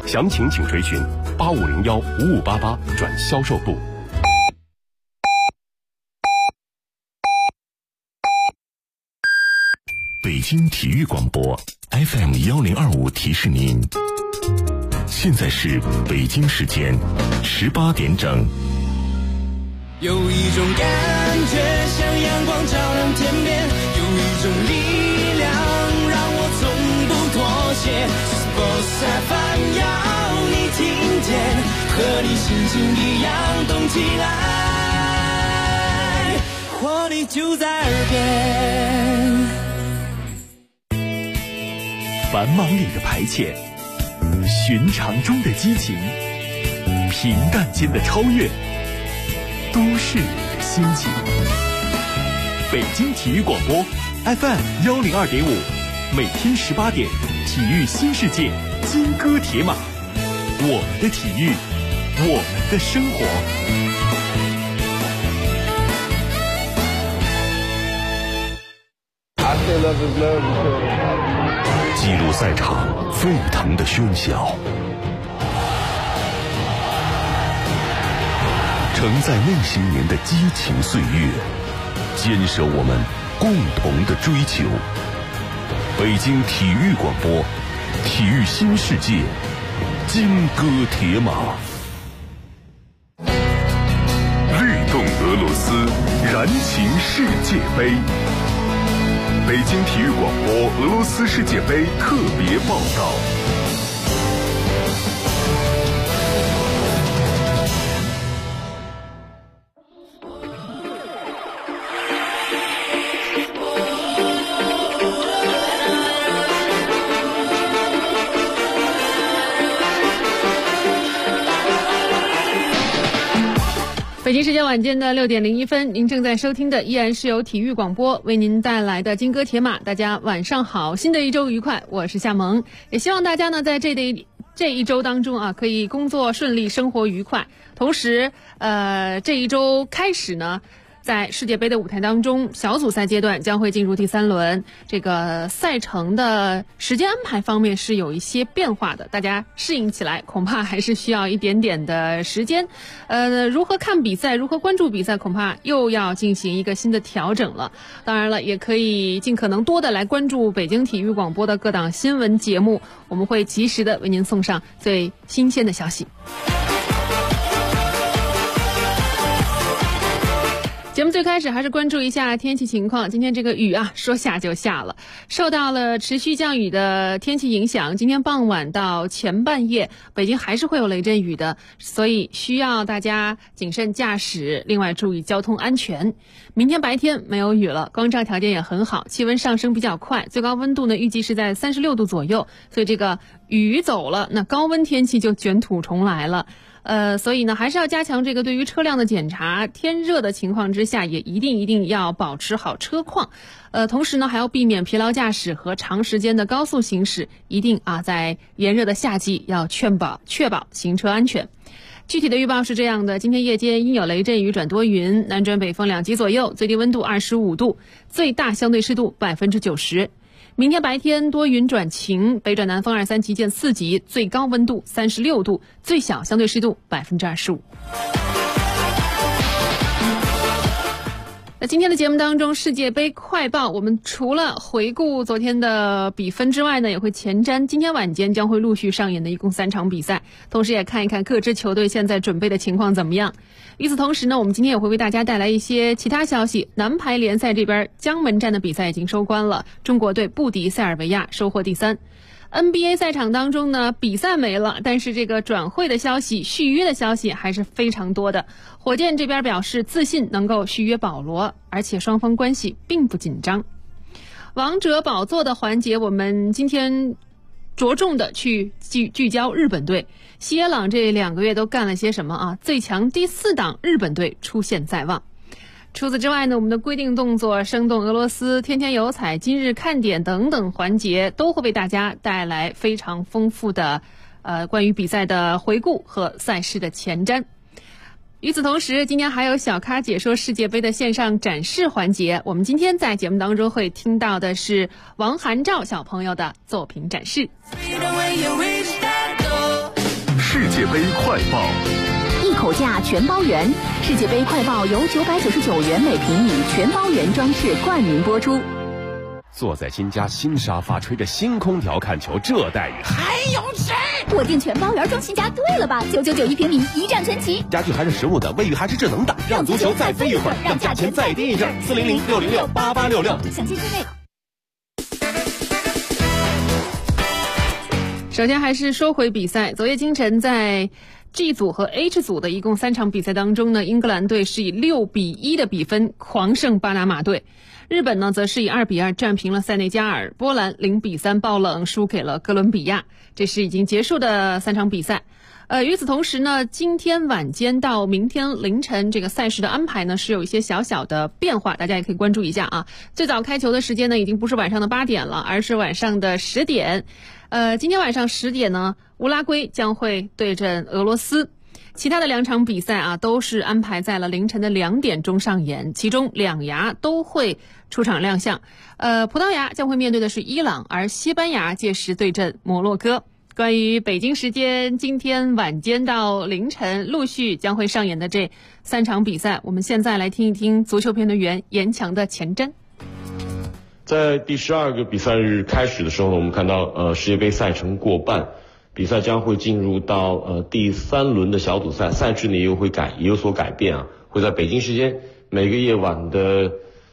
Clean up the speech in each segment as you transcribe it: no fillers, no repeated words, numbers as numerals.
详情请垂询8501-5588转销售部。 北京体育广播 FM1025提示您，现在是北京时间18点整。 有一种感觉像阳光照亮天边，有一种力量让我从不妥协。Sports FM 要你听见，和你心情一样动起来，活力就在耳边。 繁忙里的排遣，寻常中的激情，平淡间的超越，都市里的心情。北京体育广播 FM102.5，每天18点，体育新世界，金戈铁马，我们的体育，我们的生活。 记录赛场沸腾的喧嚣，承载那些年的激情岁月，坚守我们共同的追求。北京体育广播，体育新世界，金戈铁马。 律动俄罗斯，燃情世界杯。北京体育广播俄罗斯世界杯特别报道。 北京时间晚间的6点01分，您正在收听的依然是由体育广播为您带来的金戈铁马。大家晚上好，新的一周愉快，我是夏萌。也希望大家呢在这一周当中啊，可以工作顺利，生活愉快。同时这一周开始呢，在世界杯的舞台当中，小组赛阶段将会进入第3轮，这个赛程的时间安排方面是有一些变化的，大家适应起来恐怕还是需要一点点的时间。如何看比赛，如何关注比赛，恐怕又要进行一个新的调整了。当然了，也可以尽可能多的来关注北京体育广播的各档新闻节目，我们会及时的为您送上最新鲜的消息。节目最开始还是关注一下天气情况。今天这个雨啊，说下就下了，受到了持续降雨的天气影响，今天傍晚到前半夜，北京还是会有雷阵雨的，所以需要大家谨慎驾驶，另外注意交通安全。明天白天没有雨了，光照条件也很好，气温上升比较快，最高温度呢预计是在36度左右，所以这个雨走了，那高温天气就卷土重来了。所以呢，还是要加强这个对于车辆的检查。天热的情况之下，也一定要保持好车况。同时呢，还要避免疲劳驾驶和长时间的高速行驶。一定啊，在炎热的夏季要确保行车安全。具体的预报是这样的：今天夜间阴有雷阵雨转多云，南转北风2级左右，最低温度25度，最大相对湿度90%。明天白天多云转晴，北转南风2、3级见4级，最高温度36度，最小相对湿度25%。那今天的节目当中，世界杯快报，我们除了回顾昨天的比分之外呢，也会前瞻今天晚间将会陆续上演的一共3场比赛，同时也看一看各支球队现在准备的情况怎么样。与此同时呢，我们今天也会为大家带来一些其他消息。男排联赛这边江门站的比赛已经收官了，中国队不敌塞尔维亚，收获第3。NBA 赛场当中呢，比赛没了，但是这个转会的消息、续约的消息还是非常多的。火箭这边表示自信能够续约保罗，而且双方关系并不紧张。王者宝座的环节，我们今天着重的去聚焦日本队。西野朗这2个月都干了些什么啊？最强第4档日本队出现在望。除此之外呢，我们的规定动作、生动俄罗斯、天天有彩、今日看点等等环节都会为大家带来非常丰富的关于比赛的回顾和赛事的前瞻。与此同时，今天还有小咖解说世界杯的线上展示环节，我们今天在节目当中会听到的是王涵照小朋友的作品展示。 界杯快报。 一口价全包圆，世界杯快报由999元每平米全包圆装饰冠名播出。 坐在新家新沙发，吹着新空调看球，这待遇还有谁？ 我订全包圆装新家，对了吧？999一平米，一站全齐。 家具还是实物的，卫浴还是智能的，让足球再飞一会儿，让价钱再低一阵。400-606-8866， 详情之内。 首先还是说回比赛，昨夜今晨在 G 组和 H 组的一共3场比赛当中呢，英格兰队是以6-1的比分狂胜巴拿马队，日本呢则是以2-2战平了塞内加尔，波兰0-3爆冷输给了哥伦比亚。这是已经结束的3场比赛。与此同时呢，今天晚间到明天凌晨这个赛事的安排呢是有一些小小的变化，大家也可以关注一下啊。最早开球的时间呢已经不是晚上的8点了，而是晚上的10点。今天晚上10点呢，乌拉圭将会对阵俄罗斯。其他的2场比赛啊，都是安排在了凌晨的2点钟上演，其中两牙都会出场亮相。葡萄牙将会面对的是伊朗，而西班牙届时对阵摩洛哥。关于北京时间今天晚间到凌晨陆续将会上演的这3场比赛，我们现在来听一听足球评论员严强的前瞻。 在第12个比赛日开始的时候呢，我们看到世界杯赛程过半，比赛将会进入到第3轮的小组赛，赛制呢也有所改变啊，会在北京时间每个夜晚的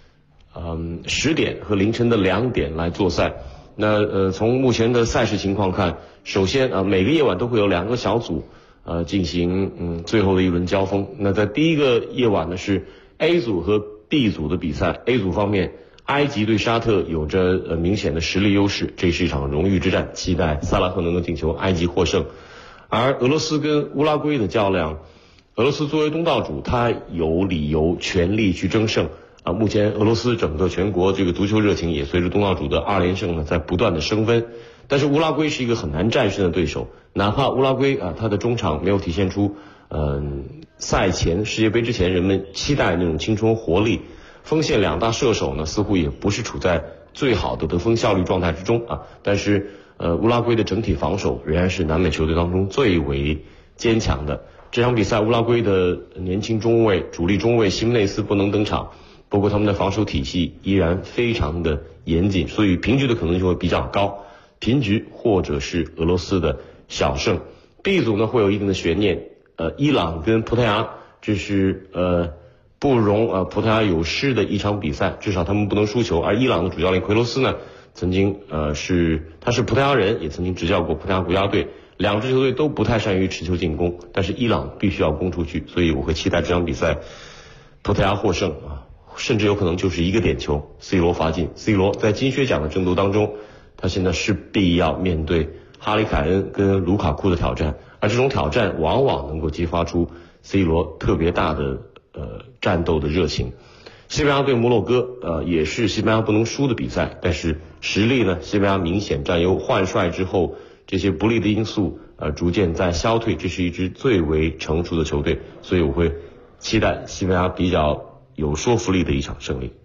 10点和凌晨的2点来做赛。那从目前的赛事情况看，首先每个夜晚都会有2个小组进行最后的一轮交锋。那在第一个夜晚呢是 A 组和 B 组的比赛， A 组方面埃及对沙特有着明显的实力优势，这是一场荣誉之战，期待萨拉赫能够进球，埃及获胜。而俄罗斯跟乌拉圭的较量，俄罗斯作为东道主，他有理由全力去争胜目前俄罗斯整个全国这个足球热情也随着东道主的2连胜呢在不断的升温。但是乌拉圭是一个很难战胜的对手，哪怕乌拉圭他的中场没有体现出赛前世界杯之前人们期待那种青春活力，锋线2大射手呢似乎也不是处在最好的得分效率状态之中但是乌拉圭的整体防守仍然是南美球队当中最为坚强的。这场比赛乌拉圭的年轻中卫主力中卫西门内斯不能登场，包括他们的防守体系依然非常的严谨，所以平局的可能性会比较高，平局或者是俄罗斯的小胜。 B 组呢会有一定的悬念，伊朗跟葡萄牙，这是不容葡萄牙有失的一场比赛，至少他们不能输球。而伊朗的主教练奎罗斯呢，曾经他是葡萄牙人，也曾经执教过葡萄牙国家队，2支球队都不太善于持球进攻，但是伊朗必须要攻出去，所以我会期待这场比赛葡萄牙获胜甚至有可能就是1个点球 ，C 罗罚进。C 罗在金靴奖的争夺当中，他现在势必要面对哈里凯恩跟卢卡库的挑战，而这种挑战往往能够激发出 C 罗特别大的战斗的热情。西班牙对摩洛哥也是西班牙不能输的比赛，但是实力呢，西班牙明显占优。换帅之后，这些不利的因素逐渐在消退，这是一支最为成熟的球队，所以我会期待西班牙比较有说服力的一场胜利。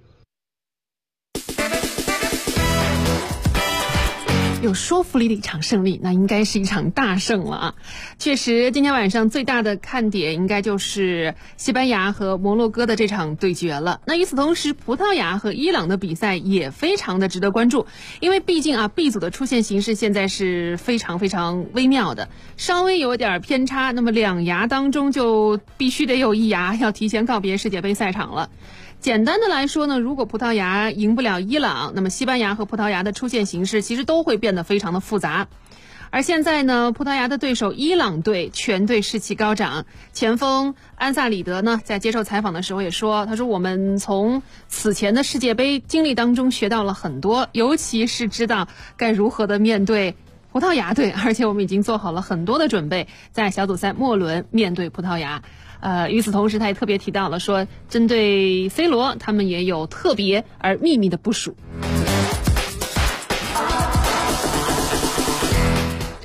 有说服力的一场胜利，那应该是一场大胜了啊！确实，今天晚上最大的看点应该就是西班牙和摩洛哥的这场对决了。那与此同时，葡萄牙和伊朗的比赛也非常的值得关注，因为毕竟B 组的出现形势现在是非常非常微妙的，稍微有点偏差，那么2牙当中就必须得有1牙要提前告别世界杯赛场了。简单的来说呢，如果葡萄牙赢不了伊朗，那么西班牙和葡萄牙的出线形势其实都会变得非常的复杂。而现在呢，葡萄牙的对手伊朗队全队士气高涨，前锋安萨里德呢在接受采访的时候也说，他说我们从此前的世界杯经历当中学到了很多，尤其是知道该如何的面对葡萄牙队，而且我们已经做好了很多的准备，在小组赛末轮面对葡萄牙。与此同时，他也特别提到了说，针对 C 罗，他们也有特别而秘密的部署。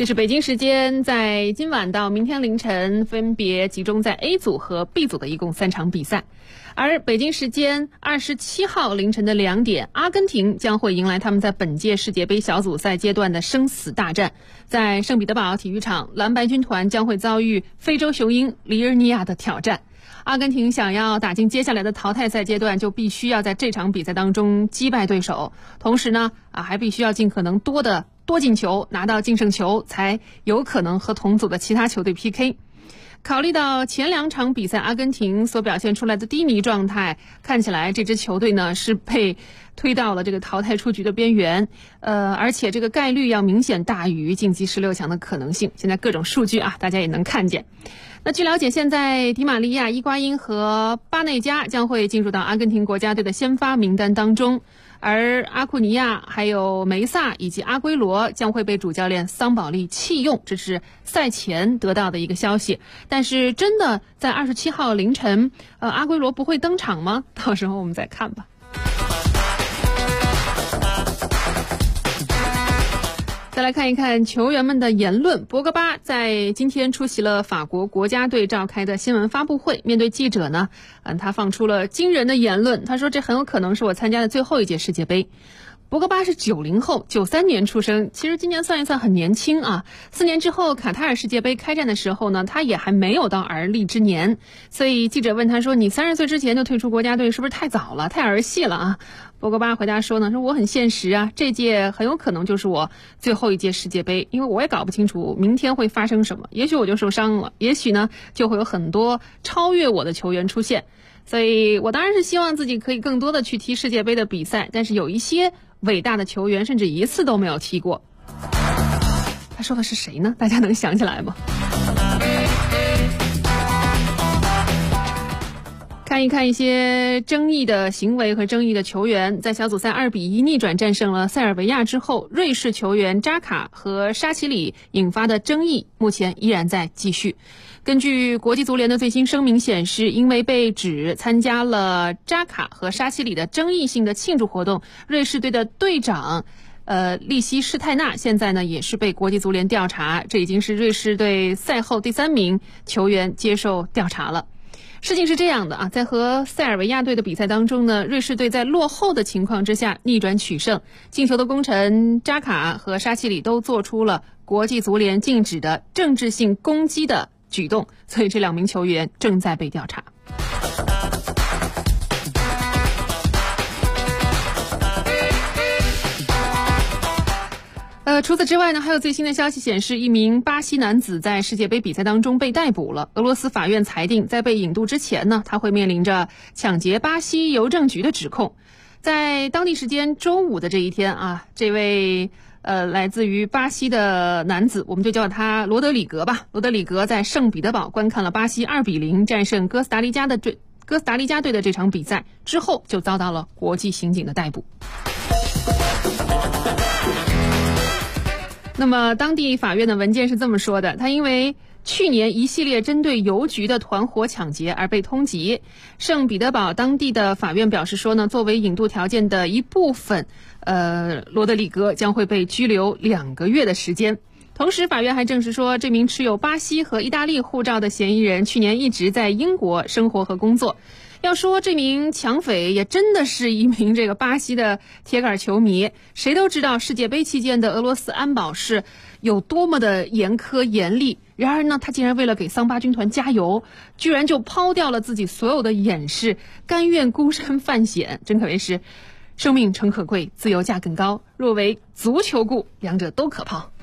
这是北京时间，在今晚到明天凌晨分别集中在 A 组和 B 组的一共3场比赛。而北京时间27号凌晨的2点，阿根廷将会迎来他们在本届世界杯小组赛阶段的生死大战。在圣彼得堡体育场，蓝白军团将会遭遇非洲雄鹰里尔尼亚的挑战。阿根廷想要打进接下来的淘汰赛阶段，就必须要在这场比赛当中击败对手，同时呢还必须要尽可能多进球，拿到净胜球，才有可能和同组的其他球队 PK。考虑到前2场比赛阿根廷所表现出来的低迷状态，看起来这支球队呢是被推到了这个淘汰出局的边缘，而且这个概率要明显大于晋级16强的可能性。现在各种数据大家也能看见。那据了解，现在迪玛利亚、伊瓜因和巴内加将会进入到阿根廷国家队的先发名单当中，而阿库尼亚、还有梅萨以及阿圭罗将会被主教练桑保利弃用，这是赛前得到的一个消息。但是真的在27号凌晨，阿圭罗不会登场吗？到时候我们再看吧。再来看一看球员们的言论。博格巴在今天出席了法国国家队召开的新闻发布会，面对记者呢，他放出了惊人的言论。他说，这很有可能是我参加的最后一届世界杯。博格巴是90后，93年出生，其实今年算一算很年轻啊。4年之后卡塔尔世界杯开战的时候呢，他也还没有到而立之年。所以记者问他说，你30岁之前就退出国家队是不是太早了，太儿戏了啊？博格巴回答说呢，说我很现实啊，这届很有可能就是我最后一届世界杯，因为我也搞不清楚明天会发生什么，也许我就受伤了，也许呢就会有很多超越我的球员出现，所以我当然是希望自己可以更多的去踢世界杯的比赛，但是有一些伟大的球员甚至一次都没有踢过。他说的是谁呢？大家能想起来吗？看一看一些争议的行为和争议的球员。在小组赛2-1逆转战胜了塞尔维亚之后，瑞士球员扎卡和沙奇里引发的争议目前依然在继续。根据国际足联的最新声明显示，因为被指参加了扎卡和沙奇里的争议性的庆祝活动，瑞士队的队长利希施泰纳现在呢也是被国际足联调查，这已经是瑞士队赛后第3名球员接受调查了。事情是这样的啊，在和塞尔维亚队的比赛当中呢，瑞士队在落后的情况之下逆转取胜，进球的功臣扎卡和沙奇里都做出了国际足联禁止的政治性攻击的举动，所以这2名球员正在被调查。除此之外呢，还有最新的消息显示，一名巴西男子在世界杯比赛当中被逮捕了。俄罗斯法院裁定，在被引渡之前呢，他会面临着抢劫巴西邮政局的指控。在当地时间周五的这一天啊，这位来自于巴西的男子，我们就叫他罗德里格吧。罗德里格在圣彼得堡观看了巴西2-0战胜哥斯达黎加队的这场比赛之后，就遭到了国际刑警的逮捕。那么当地法院的文件是这么说的，他因为去年一系列针对邮局的团伙抢劫而被通缉。圣彼得堡当地的法院表示说呢，作为引渡条件的一部分，罗德里格将会被拘留2个月的时间。同时法院还证实说，这名持有巴西和意大利护照的嫌疑人去年一直在英国生活和工作。要说这名抢匪也真的是一名这个巴西的铁杆球迷，谁都知道世界杯期间的俄罗斯安保是有多么的严苛严厉，然而呢，他竟然为了给桑巴军团加油，居然就抛掉了自己所有的掩饰，甘愿孤身犯险，真可谓是生命诚可贵，自由价更高，若为足球故，两者都可抛。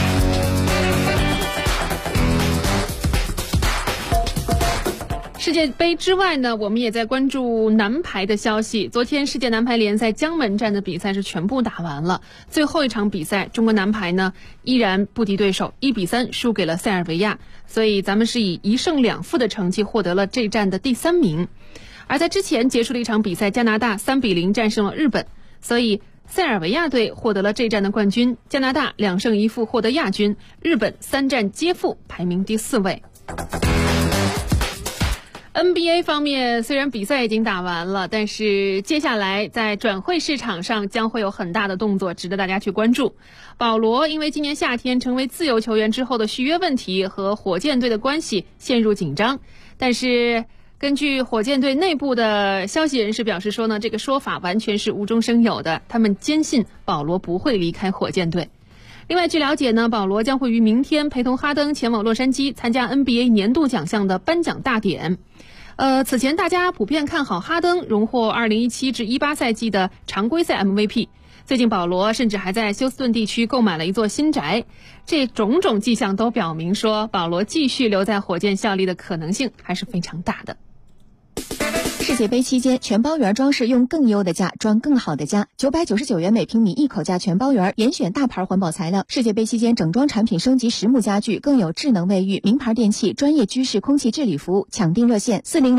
世界杯之外呢，我们也在关注男排的消息。昨天世界男排联赛江门站的比赛是全部打完了，最后一场比赛中国男排呢依然不敌对手，1-3输给了塞尔维亚，所以咱们是以1胜2负的成绩获得了这站的第3名。而在之前结束了一场比赛，加拿大3-0战胜了日本，所以塞尔维亚队获得了这站的冠军，加拿大2胜1负获得亚军，日本3战皆负排名第4位。 NBA 方面，虽然比赛已经打完了，但是接下来在转会市场上将会有很大的动作，值得大家去关注。保罗因为今年夏天成为自由球员之后的续约问题和火箭队的关系陷入紧张，但是根据火箭队内部的消息人士表示说呢，这个说法完全是无中生有的，他们坚信保罗不会离开火箭队。另外，据了解呢，保罗将会于明天陪同哈登前往洛杉矶参加 NBA 年度奖项的颁奖大典。此前大家普遍看好哈登荣获2017至18赛季的常规赛 MVP。最近保罗甚至还在休斯顿地区购买了一座新宅，这种种迹象都表明说，保罗继续留在火箭效力的可能性还是非常大的。 世界杯期间，全包园装饰用更优的价装更好的家，999元每平米一口价全包园，严选大牌环保材料。世界杯期间整装产品升级实木家具，更有智能卫浴、名牌电器、专业居室空气治理服务。抢订热线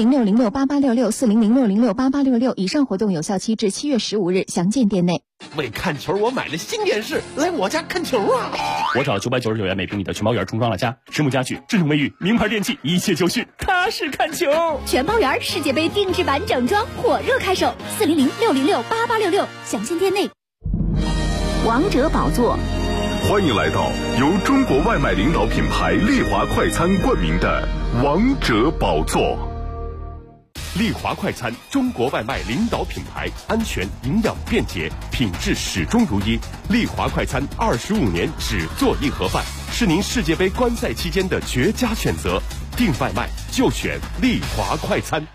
4006068866，4006068866。以上活动有效期至7月15日，详见店内。 为看球，我买了新电视，来我家看球啊！ 我找999元每平米的全包园重装了家，实木家具、智能卫浴、名牌电器，一切就绪，踏实看球。 全包园世界杯定制版整装火热开售，4006068866，详见店内。 王者宝座， 欢迎来到由中国外卖领导品牌丽华快餐冠名的王者宝座。 丽华快餐，中国外卖领导品牌，安全、营养、便捷，品质始终如一。丽华快餐25年只做一盒饭，是您世界杯观赛期间的绝佳选择。订外卖就选丽华快餐。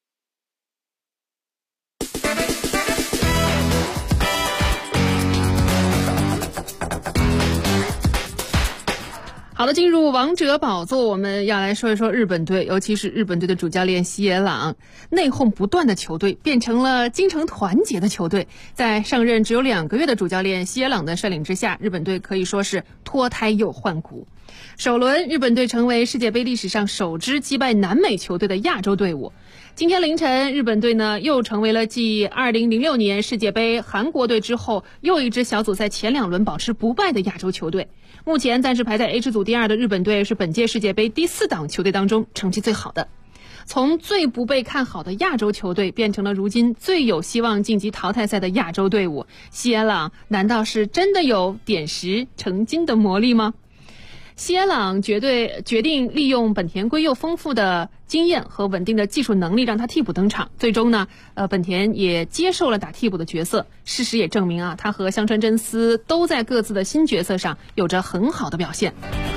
好的，进入王者宝座，我们要来说一说日本队，尤其是日本队的主教练西野朗。内讧不断的球队变成了精诚团结的球队。在上任只有2个月的主教练西野朗的率领之下，日本队可以说是脱胎又换骨。首轮，日本队成为世界杯历史上首支击败南美球队的亚洲队伍。今天凌晨，日本队呢又成为了继2006年世界杯韩国队之后，又一支小组赛前2轮保持不败的亚洲球队。目前暂时排在 H 组第2的日本队是本届世界杯第4档球队当中成绩最好的。从最不被看好的亚洲球队变成了如今最有希望晋级淘汰赛的亚洲队伍，西野朗难道是真的有点石成金的魔力吗？西野朗决定利用本田圭佑丰富的经验和稳定的技术能力，让他替补登场。最终呢，本田也接受了打替补的角色。事实也证明啊，他和香川真司都在各自的新角色上有着很好的表现。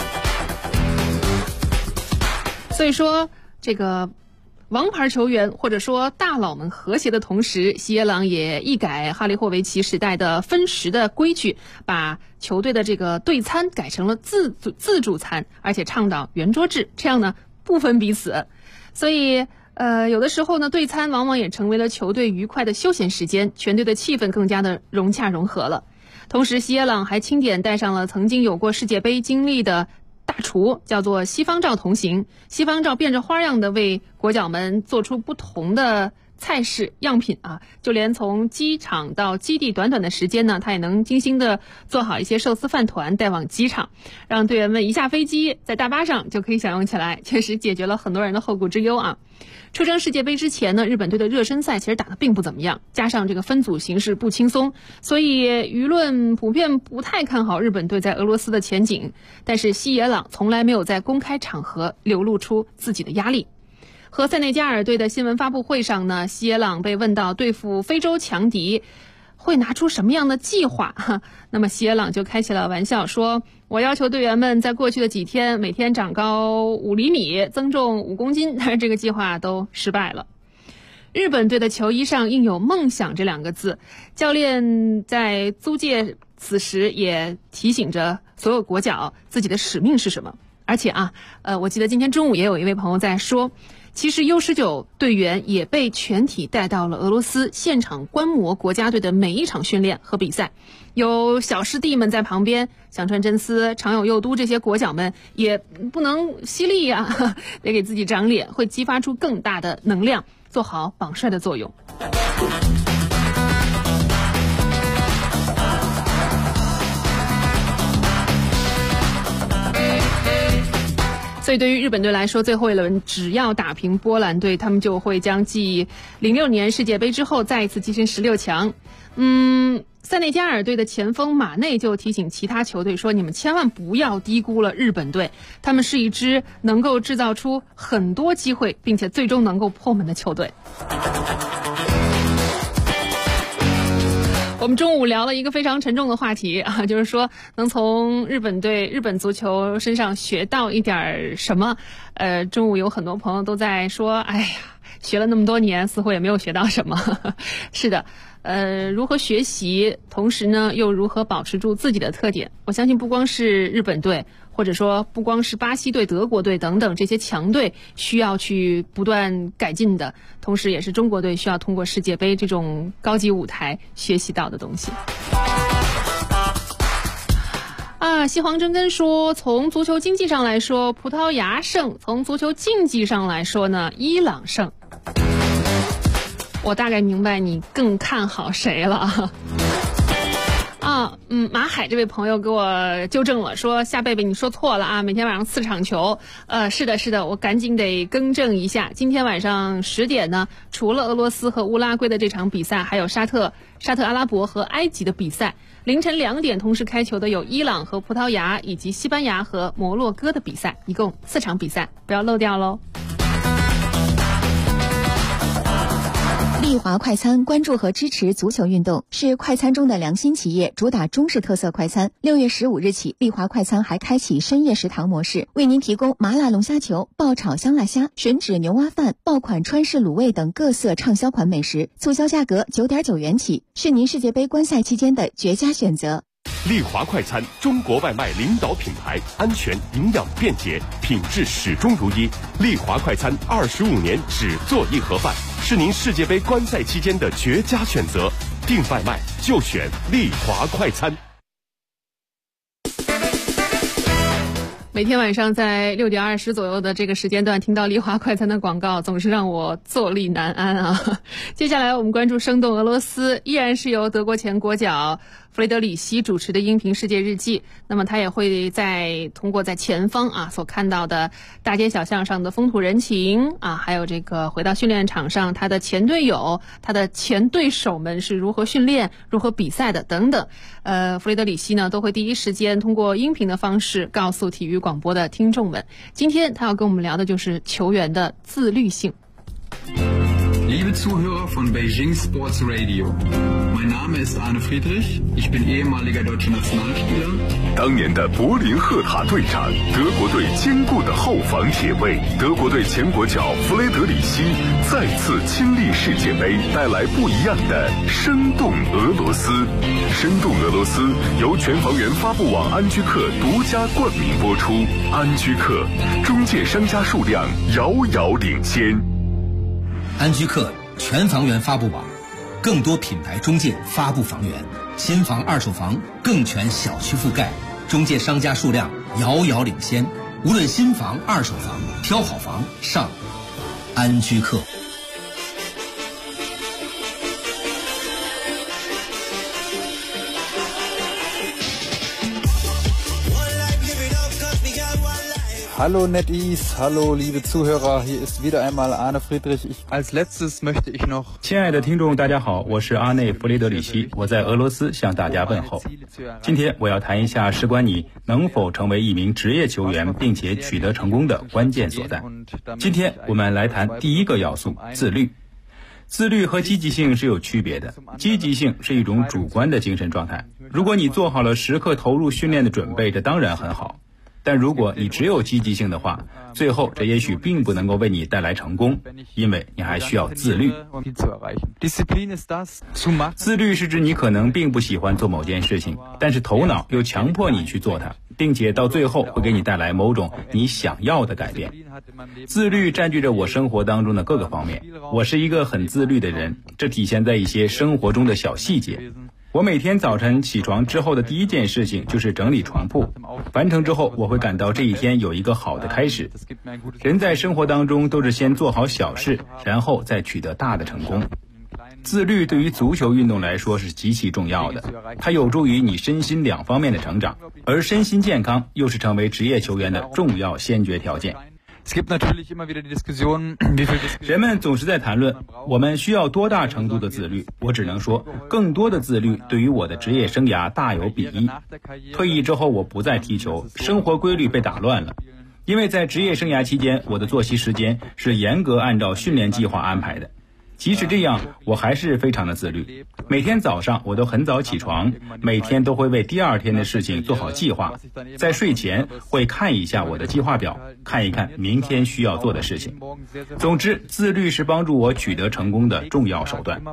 所以说，这个王牌球员或者说大佬们和谐的同时，西野朗也一改哈利霍维奇时代的分食的规矩，把球队的这个对餐改成了自助餐，而且倡导圆桌制，这样呢不分彼此。所以有的时候呢，对餐往往也成为了球队愉快的休闲时间，全队的气氛更加的融洽融合了。同时，西野朗还钦点带上了曾经有过世界杯经历的大厨，叫做西方照同行。西方照变着花样的为国脚们做出不同的菜式样品啊，就连从机场到基地短短的时间呢，他也能精心的做好一些寿司饭团带往机场，让队员们一下飞机在大巴上就可以享用起来，确实解决了很多人的后顾之忧啊。出征世界杯之前呢，日本队的热身赛其实打得并不怎么样，加上这个分组形势不轻松，所以舆论普遍不太看好日本队在俄罗斯的前景。但是西野朗从来没有在公开场合流露出自己的压力。和塞内加尔队的新闻发布会上呢，西野朗被问到对付非洲强敌会拿出什么样的计划，那么西野朗就开起了玩笑说，我要求队员们在过去的几天每天长高5厘米，增重5公斤，但是这个计划都失败了。日本队的球衣上印有梦想这2个字，教练在租借此时也提醒着所有国脚自己的使命是什么。而且我记得今天中午也有一位朋友在说，其实 U19 队员也被全体带到了俄罗斯，现场观摩国家队的每一场训练和比赛。有小师弟们在旁边，香川真司、长友佑都这些国脚们也不能犀利呀，得给自己长脸，会激发出更大的能量，做好榜帅的作用。 所以对于日本队来说，最后一轮只要打平波兰队，他们就会将继06年世界杯之后再一次跻身16强。塞内加尔队的前锋马内就提醒其他球队说，你们千万不要低估了日本队，他们是一支能够制造出很多机会并且最终能够破门的球队。我们中午聊了一个非常沉重的话题啊，就是说能从日本足球身上学到一点什么。中午有很多朋友都在说，哎呀，学了那么多年似乎也没有学到什么。是的，如何学习，同时呢又如何保持住自己的特点，我相信不光是日本队，或者说不光是巴西队、德国队等等这些强队需要去不断改进的，同时也是中国队需要通过世界杯这种高级舞台学习到的东西。西黄真根说，从足球经济上来说葡萄牙胜，从足球竞技上来说呢伊朗胜。我大概明白你更看好谁了马海这位朋友给我纠正了，说夏贝贝你说错了啊，每天晚上4场球。是的，我赶紧得更正一下。今天晚上10点呢，除了俄罗斯和乌拉圭的这场比赛，还有沙特阿拉伯和埃及的比赛。凌晨2点同时开球的有伊朗和葡萄牙，以及西班牙和摩洛哥的比赛，一共4场比赛，不要漏掉喽。 丽华快餐关注和支持足球运动，是快餐中的良心企业，主打中式特色快餐。6月15日起，丽华快餐还开启深夜食堂模式，为您提供麻辣龙虾球、爆炒香辣虾、吮指牛蛙饭、爆款川式卤味等各色畅销款美食，促销价格9.9元起，是您世界杯观赛期间的绝佳选择。 丽华快餐，中国外卖领导品牌，安全、营养、便捷，品质始终如一。丽华快餐25年只做一盒饭，是您世界杯观赛期间的绝佳选择。订外卖就选丽华快餐。 每天晚上在6点20左右的这个时间段，听到丽华快餐的广告，总是让我坐立难安啊。接下来我们关注生动俄罗斯，依然是由德国前国脚弗雷德里希主持的音频世界日记。那么他也会通过在前方所看到的大街小巷上的风土人情还有这个回到训练场上他的前队友、他的前对手们是如何训练、如何比赛的等等。弗雷德里希呢都会第一时间通过音频的方式告诉体育广播的听众们。今天他要跟我们聊的就是球员的自律性。 Liebe Zuhörer von Beijing Sports Radio, mein Name ist Arne Friedrich, ich bin ehemaliger deutscher Nationalspieler. 当年的柏林赫塔队长，德国队坚固的后防铁卫，德国队前国脚弗雷德里希再次亲历世界杯，带来不一样的生动俄罗斯。生动俄罗斯由全房源发布网安居客独家冠名播出，安居客中介商家数量遥遥领先。 安居客全房源发布网，更多品牌中介发布房源，新房二手房更全小区覆盖，中介商家数量遥遥领先。无论新房二手房，挑好房上安居客。 Hallo NetEase, hallo liebe Zuhörer, hier ist wieder einmal Arne Friedrich. Als letztes möchte ich noch 亲爱的听众大家好，我是阿内弗雷德里希，我在俄罗斯向大家问候。今天我要谈一下事关你能否成为一名职业球员并且取得成功的关键所在。今天我们来谈第一个要素，自律。自律和积极性是有区别的，积极性是一种主观的精神状态，如果你做好了时刻投入训练的准备，这当然很好。但如果你只有积极性的话，最后这也许并不能够为你带来成功，因为你还需要自律。自律是指你可能并不喜欢做某件事情，但是头脑又强迫你去做它，并且到最后会给你带来某种你想要的改变。自律占据着我生活当中的各个方面，我是一个很自律的人，这体现在一些生活中的小细节。我每天早晨起床之后的第一件事情就是整理床铺，完成之后我会感到这一天有一个好的开始。人在生活当中都是先做好小事，然后再取得大的成功。 自律对于足球运动来说是极其重要的，它有助于你身心两方面的成长，而身心健康又是成为职业球员的重要先决条件。人们总是在谈论我们需要多大程度的自律，我只能说更多的自律对于我的职业生涯大有裨益。退役之后我不再踢球，生活规律被打乱了，因为在职业生涯期间我的作息时间是严格按照训练计划安排的。即使这样，我还是非常的自律。每天早上我都很早起床，每天都会为第二天的事情做好计划。在睡前会看一下我的计划表，看一看明天需要做的事情。总之，自律是帮助我取得成功的重要手段。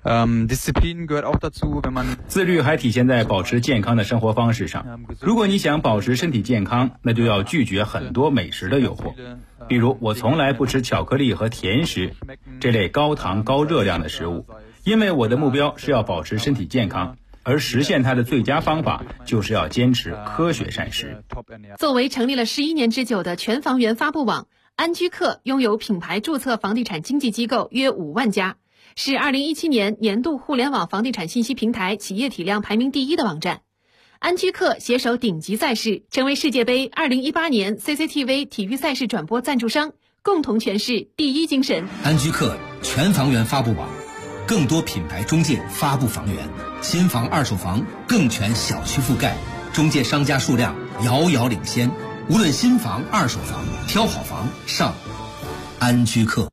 自律还体现在保持健康的生活方式上。如果你想保持身体健康，那就要拒绝很多美食的诱惑。比如我从来不吃巧克力和甜食这类高糖高热量的食物，因为我的目标是要保持身体健康，而实现它的最佳方法就是要坚持科学膳食。 作为成立了11年之久的全房源发布网，安居客拥有品牌注册房地产经纪机构约5万家，是2017年年度互联网房地产信息平台企业体量排名第1的网站。安居客携手顶级赛事，成为世界杯2018年 CCTV 体育赛事转播赞助商，共同诠释第一精神。 安居客全房源发布网，更多品牌中介发布房源，新房二手房更全小区覆盖，中介商家数量遥遥领先。无论新房二手房，挑好房上安居客。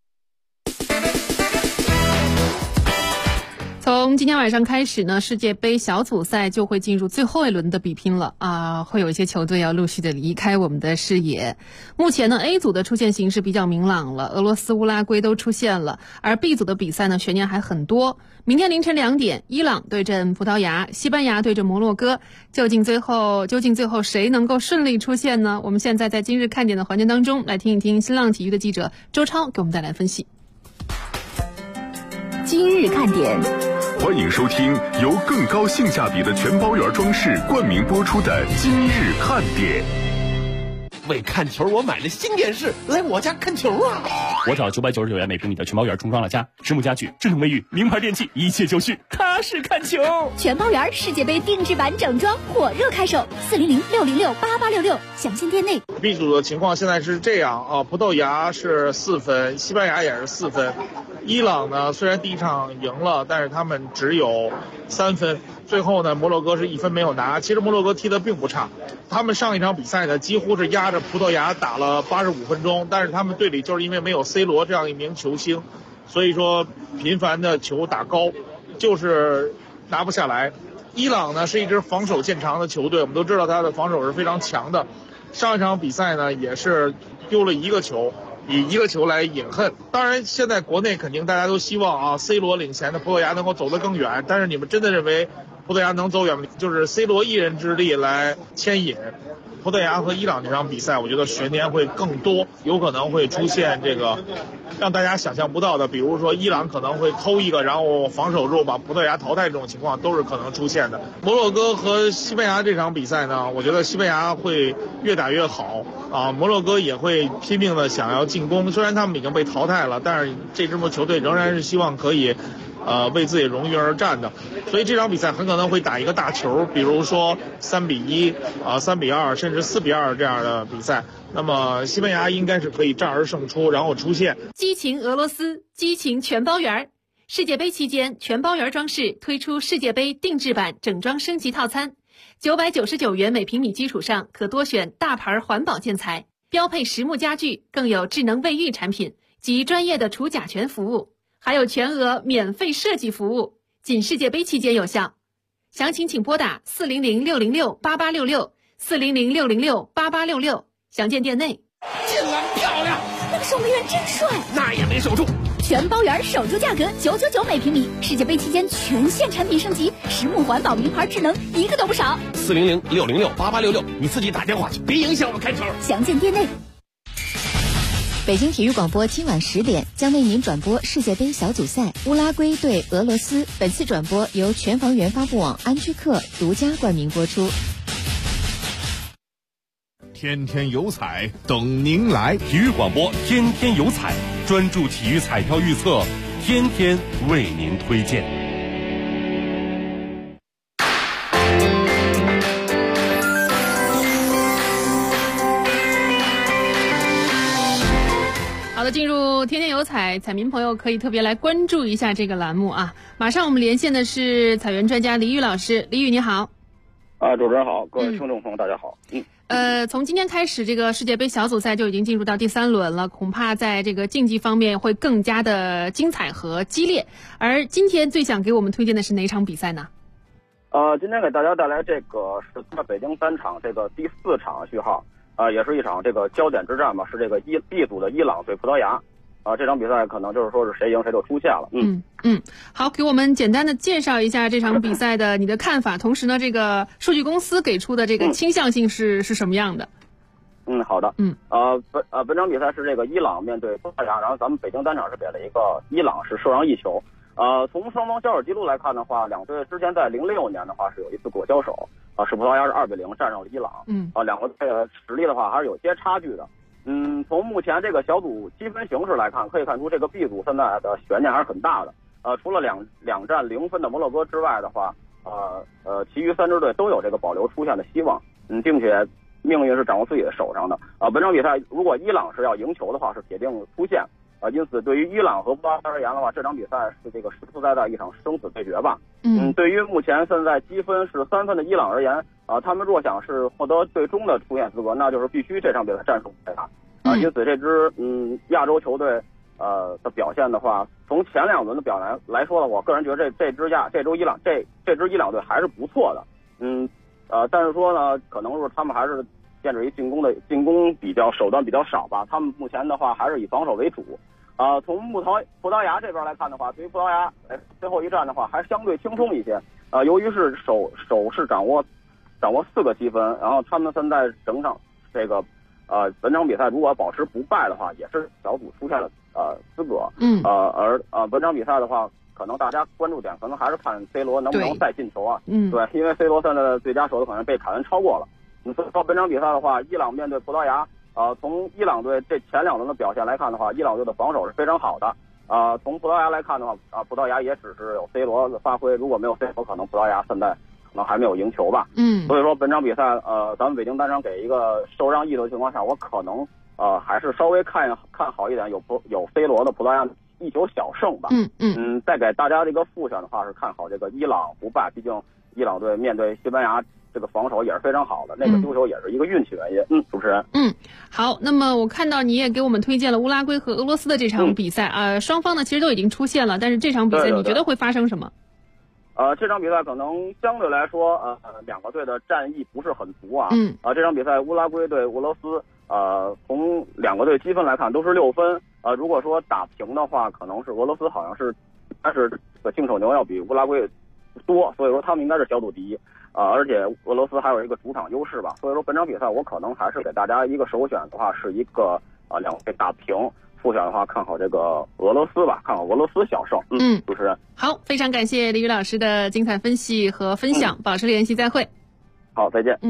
从今天晚上开始呢，世界杯小组赛就会进入最后一轮的比拼了啊，会有一些球队要陆续的离开我们的视野。目前呢 A 组的出现形势比较明朗了，俄罗斯、乌拉圭都出现了，而 B 组的比赛呢悬念还很多。明天凌晨2点，伊朗对阵葡萄牙，西班牙对阵摩洛哥，究竟最后谁能够顺利出现呢？我们现在在今日看点的环节当中来听一听新浪体育的记者周超给我们带来分析。 今日看点， 欢迎收听由更高性价比的全包圆装饰冠名播出的今日看点。 为看球我买了新电视，来我家看球啊！我找999元每平米的全包圆重装了家，实木家具、智能卫浴、名牌电器，一切就绪，踏实看球。 全包圆世界杯定制版整装火热开售，400-606-8866，详见店内。 B 组的情况现在是这样啊，葡萄牙是4分，西班牙也是4分。伊朗呢，虽然第一场赢了，但是他们只有3分。最后呢，摩洛哥是1分没有拿。其实摩洛哥踢得并不差，他们上一场比赛呢，几乎是压着葡萄牙打了85分钟，但是他们队里就是因为没有 C 罗这样一名球星，所以说频繁的球打高，就是拿不下来。伊朗呢是一支防守见长的球队，我们都知道他的防守是非常强的。上一场比赛呢也是丢了1个球，以1个球来饮恨。当然现在国内肯定大家都希望啊 C 罗领衔的葡萄牙能够走得更远，但是你们真的认为葡萄牙能走远吗？就是 C 罗一人之力来牵引葡萄牙和伊朗这场比赛，我觉得悬念会更多，有可能会出现这个让大家想象不到的，比如说伊朗可能会偷一个，然后防守住把葡萄牙淘汰，这种情况都是可能出现的。摩洛哥和西班牙这场比赛呢，我觉得西班牙会越打越好啊，摩洛哥也会拼命的想要进攻，虽然他们已经被淘汰了，但是这支球队仍然是希望可以为自己荣誉而战的，所以这场比赛很可能会打一个大球，比如说3-13-2甚至4-2这样的比赛。那么西班牙应该是可以战而胜出，然后出现激情俄罗斯，激情全包圆。世界杯期间，全包圆装饰推出世界杯定制版整装升级套餐，999元每平米基础上可多选大牌环保建材，标配实木家具，更有智能卫浴产品及专业的除甲醛服务。还有全额免费设计服务，仅世界杯期间有效。详情请拨打400-606-8866 400-606-8866，详见店内。 进来漂亮， 那个守门员真帅， 那也没守住。 全包圆守住价格999每平米，世界杯期间全线产品升级，实木环保名牌智能一个都不少。 400-606-8866，你自己打电话去，别影响我看球。 详见店内。 北京体育广播今晚10点将为您转播世界杯小组赛乌拉圭对俄罗斯，本次转播由全房源发布网安居客独家冠名播出。 天天有彩等您来， 体育广播天天有彩，专注体育彩票预测， 天天为您推荐。 好的，进入天天有彩，彩民朋友可以特别来关注一下这个栏目啊。马上我们连线的是彩园专家李宇老师，李宇你好。 主持人好，各位听众朋友大家好。 从今天开始，这个世界杯小组赛就已经进入到第3轮了，恐怕在这个竞技方面会更加的精彩和激烈。而今天最想给我们推荐的是哪场比赛呢？ 今天给大家带来这个是在北京单场这个第4场序号，也是一场这个焦点之战吧，是这个B 组的伊朗对葡萄牙。这场比赛可能就是说是谁赢谁就出线了。 好，给我们简单的介绍一下这场比赛的你的看法，同时呢，这个数据公司给出的这个倾向性是什么样的？ 好的。本场比赛是这个伊朗面对葡萄牙，然后咱们北京单场是给了一个伊朗是受让1球。从双方交手记录来看的话，两队之前在06年的话是有一次过交手，是葡萄牙是2-0战胜了伊朗。两个队的实力的话还是有些差距的。从目前这个小组积分形势来看，可以看出这个 B 组现在的悬念还是很大的。除了两战0分的摩洛哥之外的话，其余3支队都有这个保留出线的希望。并且命运是掌握自己的手上的。本场比赛如果伊朗是要赢球的话，是铁定出线。因此对于伊朗和葡萄牙而言的话，这场比赛是这个实实在在一场生死对决吧。对于目前现在积分是3分的伊朗而言，他们若想是获得最终的出线资格，那就是必须这场比赛战胜葡萄牙。因此这支亚洲球队的表现的话，从前2轮的表现来说呢，我个人觉得这支伊朗队还是不错的。但是说呢，可能是他们还是限制于进攻比较手段比较少吧。他们目前的话还是以防守为主。从葡萄牙这边来看的话，对于葡萄牙最后一战的话还相对轻松一些。由于是首是掌握4个积分，然后他们现在整场这个本场比赛如果保持不败的话，也是小组出现了资格。而本场比赛的话，可能大家关注点可能还是看 C 罗能不能再进球啊。对，因为 C 罗现在的最佳手的可能被凯恩超过了。所以说本场比赛的话，伊朗面对葡萄牙，从伊朗队这前2轮的表现来看的话，伊朗队的防守是非常好的。从葡萄牙来看的话，葡萄牙也只是有 C 罗的发挥，如果没有 C 罗，可能葡萄牙现在可能还没有赢球吧。所以说本场比赛，咱们北京单场给一个受让1球的情况下，我可能还是稍微看好一点，有 C 罗的葡萄牙1球小胜吧。再给大家这个复选的话，是看好这个伊朗不败，毕竟伊朗队面对西班牙这个防守也是非常好的，那个丢球也是一个运气原因。主持人。 好，那么我看到你也给我们推荐了乌拉圭和俄罗斯的这场比赛。双方呢其实都已经出现了，但是这场比赛你觉得会发生什么？ 这场比赛可能相对来说，两个队的战意不是很足啊。这场比赛乌拉圭对俄罗斯，从两个队积分来看都是6分。如果说打平的话，可能是俄罗斯好像是，但是这个净手牛要比乌拉圭多，所以说他们应该是小组第一。而且俄罗斯还有一个主场优势吧，所以说本场比赛我可能还是给大家一个首选的话是一个两队打平，复选的话看好这个俄罗斯吧，看好俄罗斯小胜。主持人。好， 非常感谢李宇老师的精彩分析和分享，保持联系，再会。 好，再见。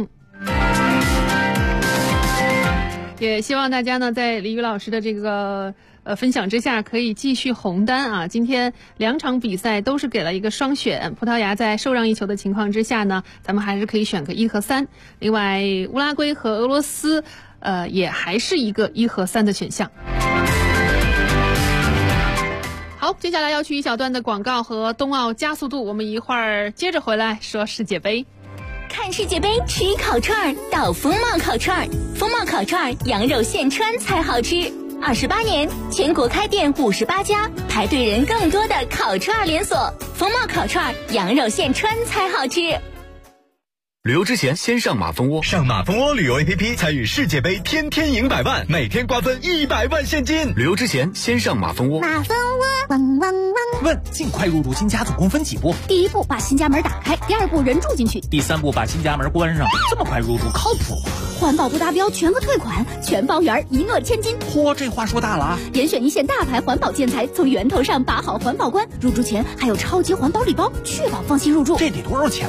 也希望大家呢在李宇老师的这个分享之下可以继续红单啊。今天2场比赛都是给了一个双选，葡萄牙在受让1球的情况之下呢，咱们还是可以选个1和3。另外乌拉圭和俄罗斯也还是一个1和3的选项。好，接下来要去一小段的广告和冬奥加速度，我们一会儿接着回来说世界杯。 看世界杯吃烤串到风貌烤串，风貌烤串羊肉现穿才好吃。28年，全国开店58家，排队人更多的烤串连锁。风貌烤串羊肉现穿才好吃。 旅游之前先上马蜂窝，上马蜂窝旅游 APP 参与世界杯，天天赢100万，每天瓜分100万现金。旅游之前先上马蜂窝。 马蜂窝，汪汪汪！ 问：尽快入住新家总共分几步？ 第1步把新家门打开，第2步人住进去， 第3步把新家门关上。这么快入住靠谱吗？ 环保不达标全额退款，全包圆一诺千金。 嚯，这话说大了啊！ 严选一线大牌环保建材，从源头上把好环保关。入住前还有超级环保礼包，确保放心入住。 这得多少钱呢？ 打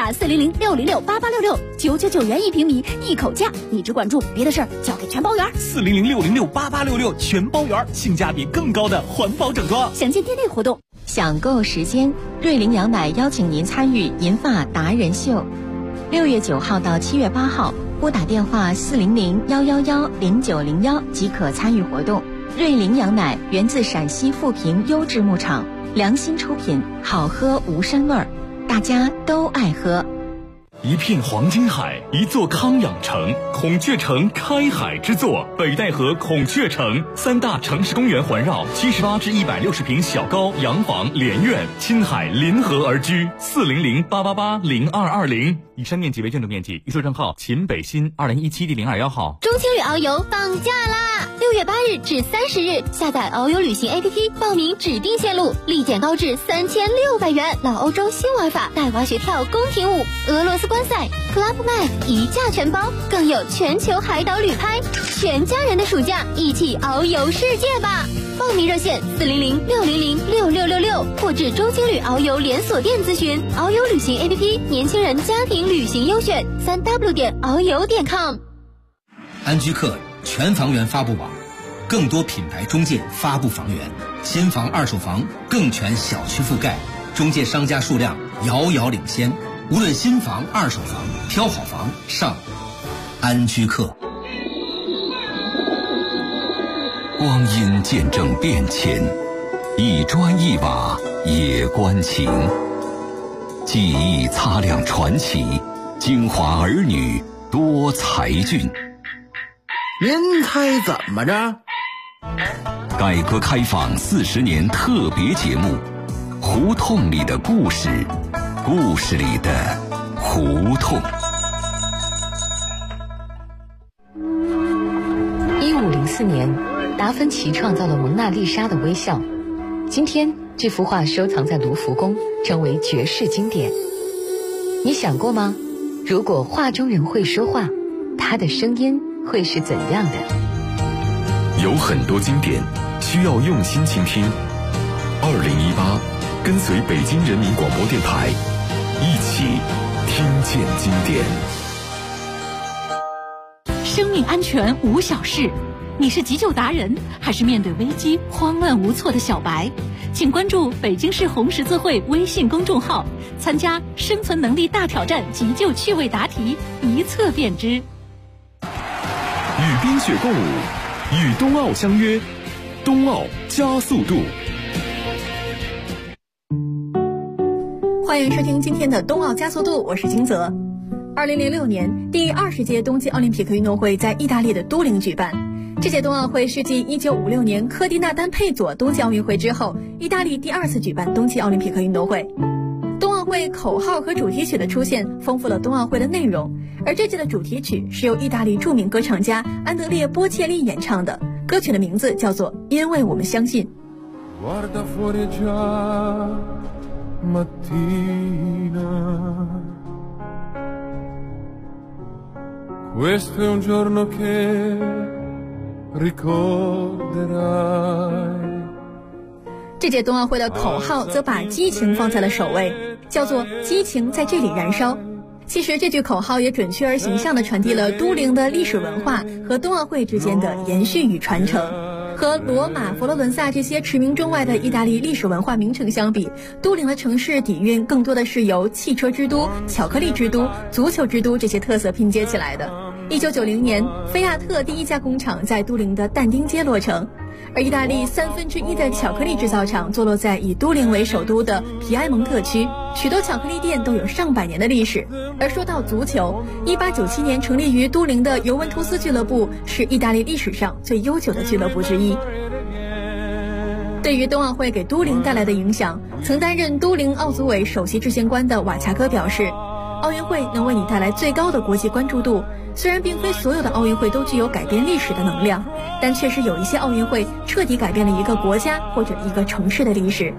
打400-606-8866，999元1平米，1口价，你只管住，别的事儿交给全包员。 400-606-8866，全包员，性价比更高的环保整装。 详见店内活动。 享购时间，瑞麟羊奶邀请您参与银发达人秀，6月9号到7月8号，拨打电话400-111-0901即可参与活动。瑞麟羊奶源自陕西富平优质牧场，良心出品，好喝无膻味儿，大家都爱喝。 一片黄金海，一座康养城，孔雀城开海之作，北戴河孔雀城，3大城市公园环绕，78至160平小高洋房连院，亲海临河而居。400-888-0220，以上面积为建筑面积，预售账号秦北新2017第021号。 中青旅遨游放假啦！6月8日至30日，下载遨游旅行 APP， 报名指定线路，立减高至3600元。老欧洲新玩法，带娃学跳宫廷舞，俄罗斯观赛 Club Med 一价全包，更有全球海岛旅拍，全家人的暑假一起遨游世界吧！报名热线400-600-6666，或至中青旅遨游连锁店咨询。遨游旅行 APP， 年轻人家庭旅行优选，3w.遨游.com。 安居客全房源发布网，更多品牌中介发布房源，新房二手房更全小区覆盖，中介商家数量遥遥领先。无论新房二手房，挑好房上安居客。 光阴见证变迁，一砖一瓦也关情。记忆擦亮传奇，京华儿女多才俊。 您猜怎么着？ 改革开放40年特别节目，胡同里的故事，故事里的胡同。 1504年，达芬奇创造了蒙娜丽莎的微笑。今天，这幅画收藏在卢浮宫，成为绝世经典。你想过吗？如果画中人会说话，他的声音会是怎样的？ 有很多经典需要用心倾听。2018，跟随北京人民广播电台，一起听见经典。 生命安全无小事，你是急救达人，还是面对危机慌乱无措的小白？请关注北京市红十字会微信公众号，参加生存能力大挑战急救趣味答题，一测便知。 与冰雪共舞，与冬奥相约，冬奥加速度。 欢迎收听今天的冬奥加速度，我是金泽。2006年，第20届冬季奥林匹克运动会在意大利的都灵举办。这届冬奥会是继1956年科迪纳丹佩佐冬季奥运会之后，意大利第2次举办冬季奥林匹克运动会。冬奥会口号和主题曲的出现，丰富了冬奥会的内容。而这届的主题曲是由意大利著名歌唱家安德烈·波切利演唱的，歌曲的名字叫做《因为我们相信》。 Guarda fuori già mattina, questo è un giorno che ricorderai。 这届冬奥会的口号则把激情放在了首位，叫做激情在这里燃烧。其实这句口号也准确而形象地传递了都灵的历史文化和冬奥会之间的延续与传承。和罗马、佛罗伦萨这些驰名中外的意大利历史文化名城相比，都灵的城市底蕴更多的是由汽车之都、巧克力之都、足球之都这些特色拼接起来的。1990年，菲亚特第一家工厂在都灵的但丁街落成，而意大利1/3的巧克力制造厂坐落在以都灵为首都的皮埃蒙特区，许多巧克力店都有上百年的历史。而说到足球，1897年成立于都灵的尤文图斯俱乐部是意大利历史上最悠久的俱乐部之一。对于冬奥会给都灵带来的影响，曾担任都灵奥组委首席执行官的瓦恰科表示，奥运会能为你带来最高的国际关注度。虽然并非所有的奥运会都具有改变历史的能量，但确实有一些奥运会彻底改变了一个国家或者一个城市的历史。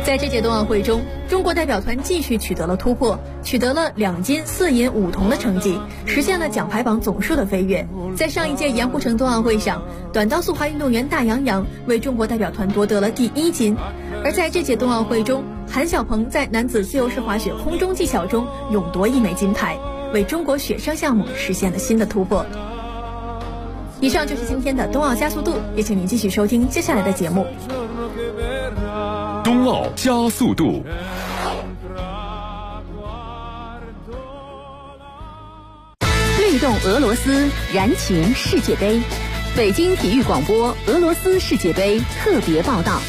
在这届冬奥会中，中国代表团继续取得了突破，取得了2金4银5铜的成绩，实现了奖牌榜总数的飞跃。在上一届盐湖城冬奥会上，短道速滑运动员大杨洋为中国代表团夺得了第1金，而在这届冬奥会中，韩晓鹏在男子自由式滑雪空中技巧中勇夺1枚金牌，为中国雪上项目实现了新的突破。以上就是今天的冬奥加速度，也请您继续收听接下来的节目。 冬奥加速度。 律动俄罗斯，燃情世界杯。北京体育广播俄罗斯世界杯特别报道。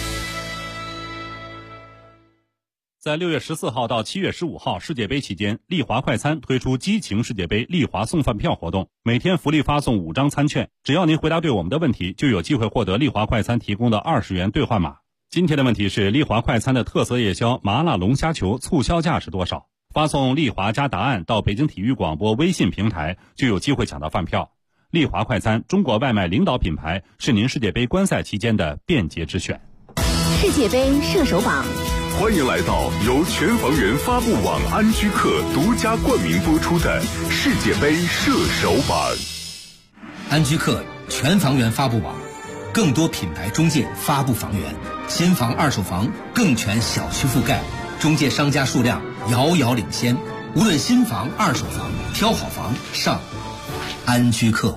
在6月14号到7月15号世界杯期间，丽华快餐推出激情世界杯丽华送饭票活动，每天福利发送5张餐券，只要您回答对我们的问题，就有机会获得丽华快餐提供的20元兑换码。今天的问题是丽华快餐的特色夜宵麻辣龙虾球促销价是多少？发送丽华加答案到北京体育广播微信平台，就有机会抢到饭票。丽华快餐，中国外卖领导品牌，是您世界杯观赛期间的便捷之选。 世界杯射手榜， 欢迎来到由全房源发布网安居客独家冠名播出的世界杯射手榜。 安居客全房源发布网，更多品牌中介发布房源，新房二手房更全小区覆盖，中介商家数量遥遥领先。无论新房二手房，挑好房上安居客。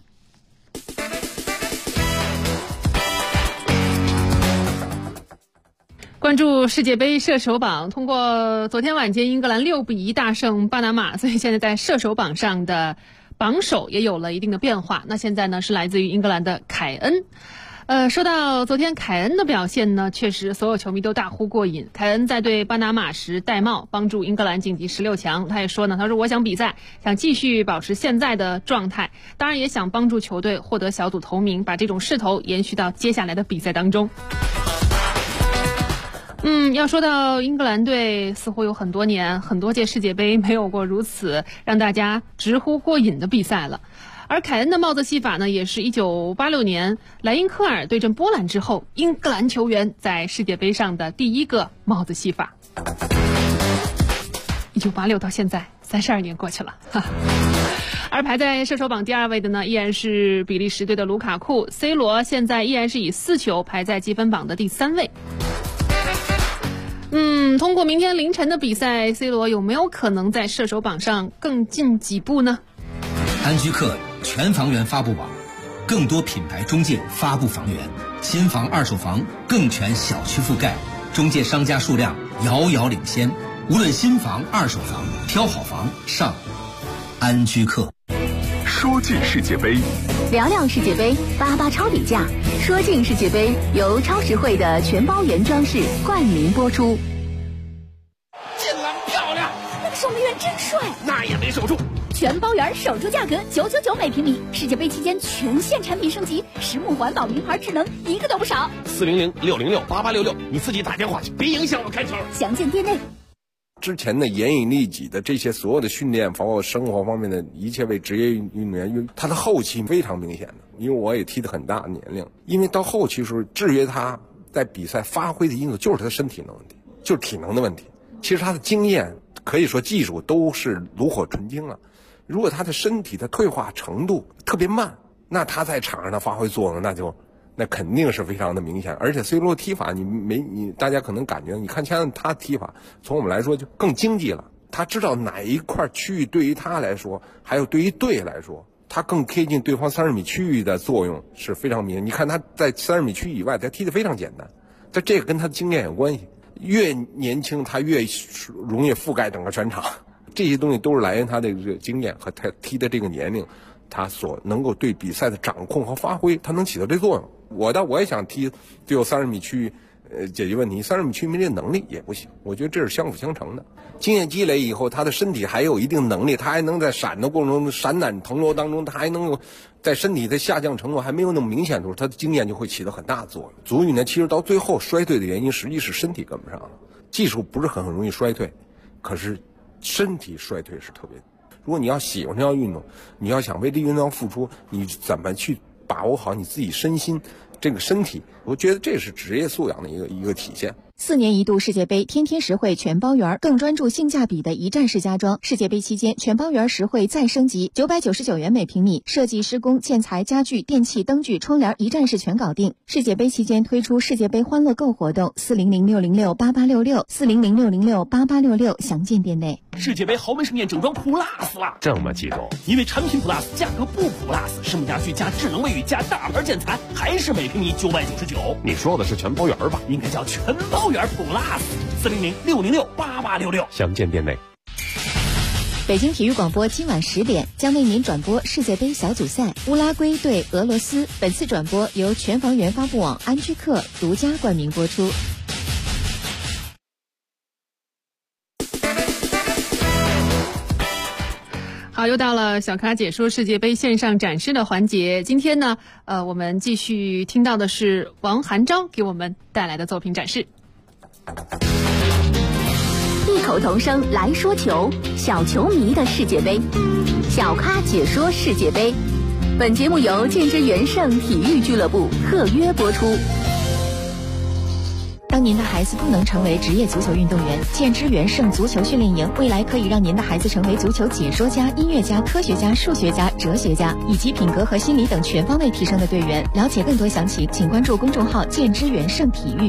关注世界杯射手榜，通过昨天晚间英格兰6-1大胜巴拿马，所以现在在射手榜上的榜首也有了一定的变化。那现在呢是来自于英格兰的凯恩。说到昨天凯恩的表现呢，确实所有球迷都大呼过瘾。凯恩在对巴拿马时戴帽，帮助英格兰晋级16强。他也说呢，他说我想比赛，想继续保持现在的状态，当然也想帮助球队获得小组头名，把这种势头延续到接下来的比赛当中。要说到英格兰队，似乎有很多年、很多届世界杯没有过如此让大家直呼过瘾的比赛了。而凯恩的帽子戏法呢，也是1986年莱因克尔对阵波兰之后，英格兰球员在世界杯上的第一个帽子戏法。1986到现在32年过去了，而排在射手榜第2位的呢，依然是比利时队的卢卡库。C 罗现在依然是以4球排在积分榜的第3位。通过明天凌晨的比赛 ，C 罗有没有可能在射手榜上更进几步呢？ 安居客全房源发布网，更多品牌中介发布房源，新房二手房更全小区覆盖，中介商家数量遥遥领先。无论新房二手房，挑好房上安居客。 说进世界杯， 聊聊世界杯，88超底价。说进世界杯由超实惠的全包原装饰冠名播出。 进篮漂亮， 那个守门员真帅， 那也没守住。 全包圆守住价格999每平米，世界杯期间全线产品升级，实木环保名牌智能一个都不少。 400-606-8866，你自己打电话去，别影响我开球。 详见店内。 之前的严以律己的这些所有的训练，包括生活方面的一切为职业运动员，他的后期非常明显的。因为我也踢得很大的年龄，因为到后期的时候，制约他在比赛发挥的因素就是他身体的问题，就是体能的问题。其实他的经验可以说技术都是炉火纯青了。如果他的身体的退化程度特别慢，那他在场上的发挥作用那肯定是非常的明显。而且 C 罗踢法你大家可能感觉，你看现在他踢法从我们来说就更经济了，他知道哪一块区域对于他来说，还有对于队来说，他更贴近对方30米区域的作用是非常明显。你看他在30米区域以外，他踢得非常简单，这个跟他的经验有关系。越年轻，他越容易覆盖整个全场。这些东西都是来源他的这个经验和他踢的这个年龄，他所能够对比赛的掌控和发挥，他能起到这作用。我也想踢最后30米区域解决问题，30米区域没这能力也不行。我觉得这是相辅相成的。经验积累以后，他的身体还有一定能力，他还能在闪的过程中，闪展腾挪当中，他还能够在身体的下降程度还没有那么明显的时候，他的经验就会起到很大的作用。足语呢，其实到最后衰退的原因，实际是身体跟不上了。技术不是很容易衰退，可是身体衰退是特别。如果你要喜欢这项运动，你要想为这运动付出，你怎么去把握好你自己身心这个身体我觉得这是职业素养的一个体现。 4年一度世界杯天天实惠全包圆，更专注性价比的一站式家装。世界杯期间全包圆实惠再升级，999元每平米，设计、施工、建材、家具、电器、灯具、窗帘一站式全搞定。世界杯期间推出世界杯欢乐购活动，400-606-8866，400-606-8866，详见店内。 世界杯豪门盛宴整装 Plus 了， 这么激动？ 因为产品 Plus 价格不 Plus， 生物家具加智能卫浴加大牌建材，还是每平米999。 你说的是全包圆吧？ 应该叫全包圆 Plus，400-606-8866， 详见店内。 北京体育广播今晚10点将为您转播世界杯小组赛乌拉圭对俄罗斯，本次转播由全房源发布网安居客独家冠名播出。 好，又到了小咖解说世界杯线上展示的环节。今天呢，我们继续听到的是王涵钊给我们带来的作品展示。 异口同声来说球，小球迷的世界杯，小咖解说世界杯。本节目由建之元盛体育俱乐部特约播出。 当您的孩子不能成为职业足球运动员，建之元盛足球训练营未来可以让您的孩子成为足球解说家、音乐家、科学家、数学家、哲学家，以及品格和心理等全方位提升的队员。了解更多详情，请关注公众号建之元盛体育。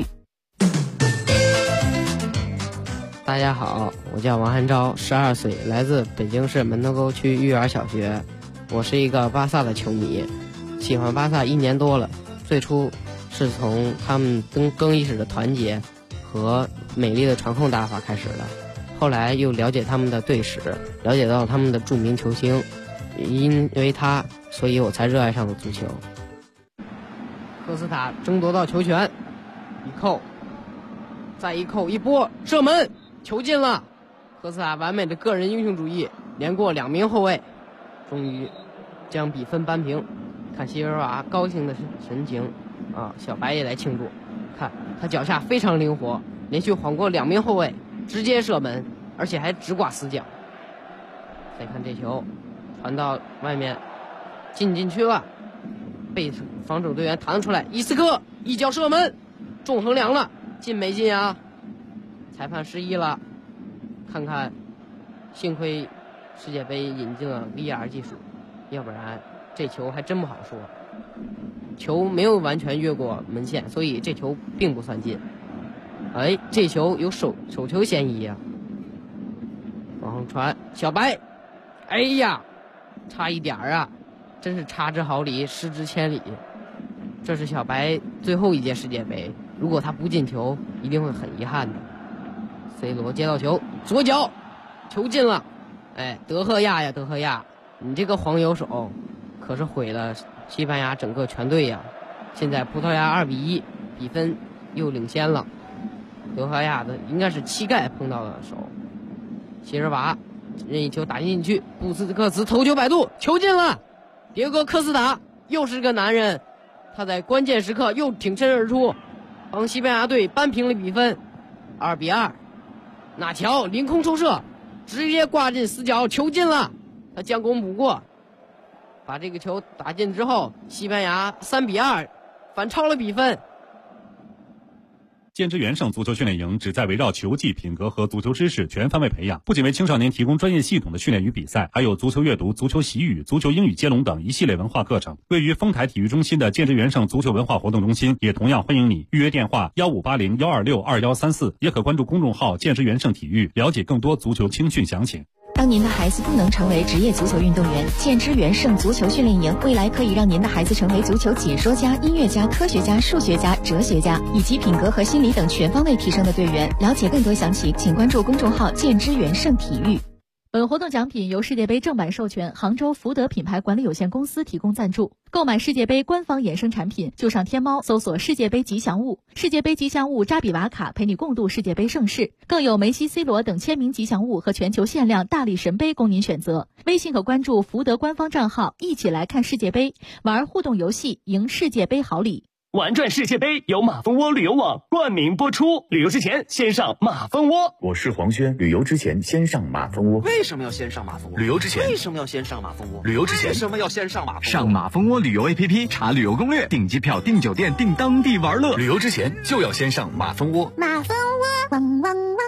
大家好，我叫王涵钊，12岁，来自北京市门头沟区育儿小学。我是一个巴萨的球迷，喜欢巴萨1年多了。最初是从他们更衣室的团结和美丽的传控打法开始的，后来又了解他们的队史，了解到他们的著名球星，因为他，所以我才热爱上了足球。科斯塔争夺到球权，一扣，再一扣，一波射门，球进了。科斯塔完美的个人英雄主义，连过2名后卫，终于将比分扳平。看席尔瓦高兴的神情啊，小白也来庆祝。看他脚下非常灵活，连续晃过2名后卫，直接射门，而且还直挂死角。再看这球传到外面，进去了，被防守队员弹出来，伊斯科一脚射门，中横梁了，进没进啊？裁判失忆了。看看，幸亏世界杯引进了 VR 技术，要不然这球还真不好说。球没有完全越过门线，所以这球并不算进。哎，这球有手球嫌疑啊！往后传，小白，哎呀，差一点啊！真是差之毫厘，失之千里。这是小白最后一届世界杯，如果他不进球，一定会很遗憾的。C 罗接到球，左脚，球进了。哎，德赫亚呀，德赫亚，你这个黄油手，可是毁了西班牙整个全队呀！现在葡萄牙2-1，比分又领先了。德赫亚的应该是膝盖碰到了手。席尔瓦任意球打进去，布斯克茨头球摆渡，球进了。迭戈科斯塔又是个男人，他在关键时刻又挺身而出，帮西班牙队扳平了比分，2-2。纳乔凌空抽射，直接挂进死角，球进了。他将功补过，把这个球打进之后，西班牙3-2反超了比分。 建之元盛足球训练营旨在围绕球技、品格和足球知识全方位培养，不仅为青少年提供专业系统的训练与比赛，还有足球阅读、足球习语、足球英语接龙等一系列文化课程。位于丰台体育中心的建之元盛足球文化活动中心也同样欢迎你，预约电话1580-126-2134，也可关注公众号建之元盛体育，了解更多足球青训详情。 当您的孩子不能成为职业足球运动员，建之元盛足球训练营未来可以让您的孩子成为足球解说家、音乐家、科学家、数学家、哲学家，以及品格和心理等全方位提升的队员。了解更多详情，请关注公众号建之元盛体育。 本活动奖品由世界杯正版授权杭州福德品牌管理有限公司提供赞助。购买世界杯官方衍生产品，就上天猫搜索世界杯吉祥物，世界杯吉祥物扎比瓦卡陪你共度世界杯盛世，更有梅西、C 罗等签名吉祥物和全球限量大力神杯供您选择。微信可关注福德官方账号，一起来看世界杯，玩互动游戏，赢世界杯好礼。 玩转世界杯由马蜂窝旅游网冠名播出，旅游之前先上马蜂窝。 我是黄轩，旅游之前先上马蜂窝。 为什么要先上马蜂窝？ 旅游之前为什么要先上马蜂窝？ 旅游之前为什么要先上马蜂窝？ 上马蜂窝旅游 APP 查旅游攻略，订机票、订酒店、订当地玩乐。 旅游之前就要先上马蜂窝。 马蜂窝，汪汪汪。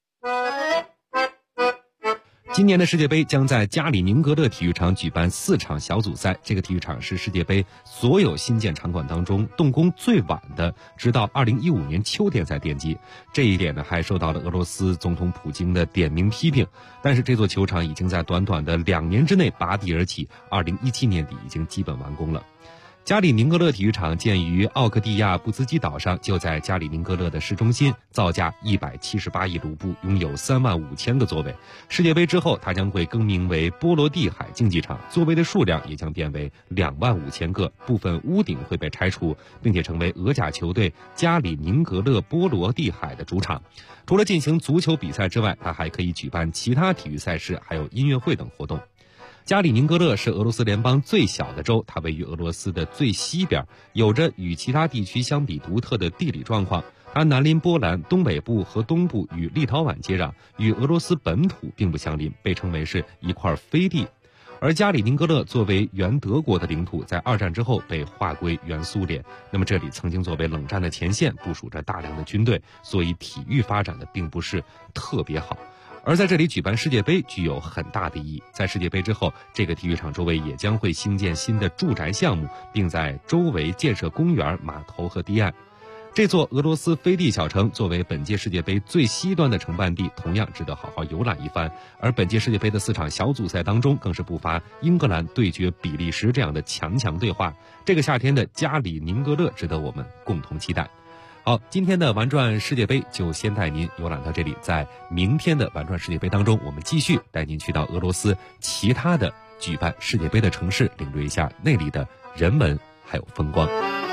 今年的世界杯将在加里宁格勒体育场举办4场小组赛，这个体育场是世界杯所有新建场馆当中动工最晚的，直到2015年秋天才奠基。这一点呢，还受到了俄罗斯总统普京的点名批评。但是这座球场已经在短短的2年之内拔地而起，2017年底已经基本完工了。加里宁格勒体育场建于奥克蒂亚布兹基岛上，就在加里宁格勒的市中心，造价178亿卢布，拥有35000个座位。世界杯之后，它将会更名为波罗的海竞技场，座位的数量也将变为25000个，部分屋顶会被拆除，并且成为俄甲球队加里宁格勒波罗的海的主场。除了进行足球比赛之外，它还可以举办其他体育赛事，还有音乐会等活动。加里宁格勒是俄罗斯联邦最小的州，它位于俄罗斯的最西边，有着与其他地区相比独特的地理状况。它南临波兰，东北部和东部与立陶宛接壤，与俄罗斯本土并不相邻，被称为是一块飞地。而加里宁格勒作为原德国的领土，在2战之后被划归原苏联。那么这里曾经作为冷战的前线，部署着大量的军队，所以体育发展的并不是特别好。而在这里举办世界杯具有很大的意义。在世界杯之后，这个体育场周围也将会兴建新的住宅项目，并在周围建设公园、码头和堤岸。这座俄罗斯飞地小城作为本届世界杯最西端的承办地，同样值得好好游览一番。而本届世界杯的4场小组赛当中，更是不乏英格兰对决比利时这样的强对话。这个夏天的加里宁格勒值得我们共同期待。好，今天的玩转世界杯就先带您游览到这里，在明天的玩转世界杯当中，我们继续带您去到俄罗斯其他的举办世界杯的城市，领略一下那里的人文还有风光。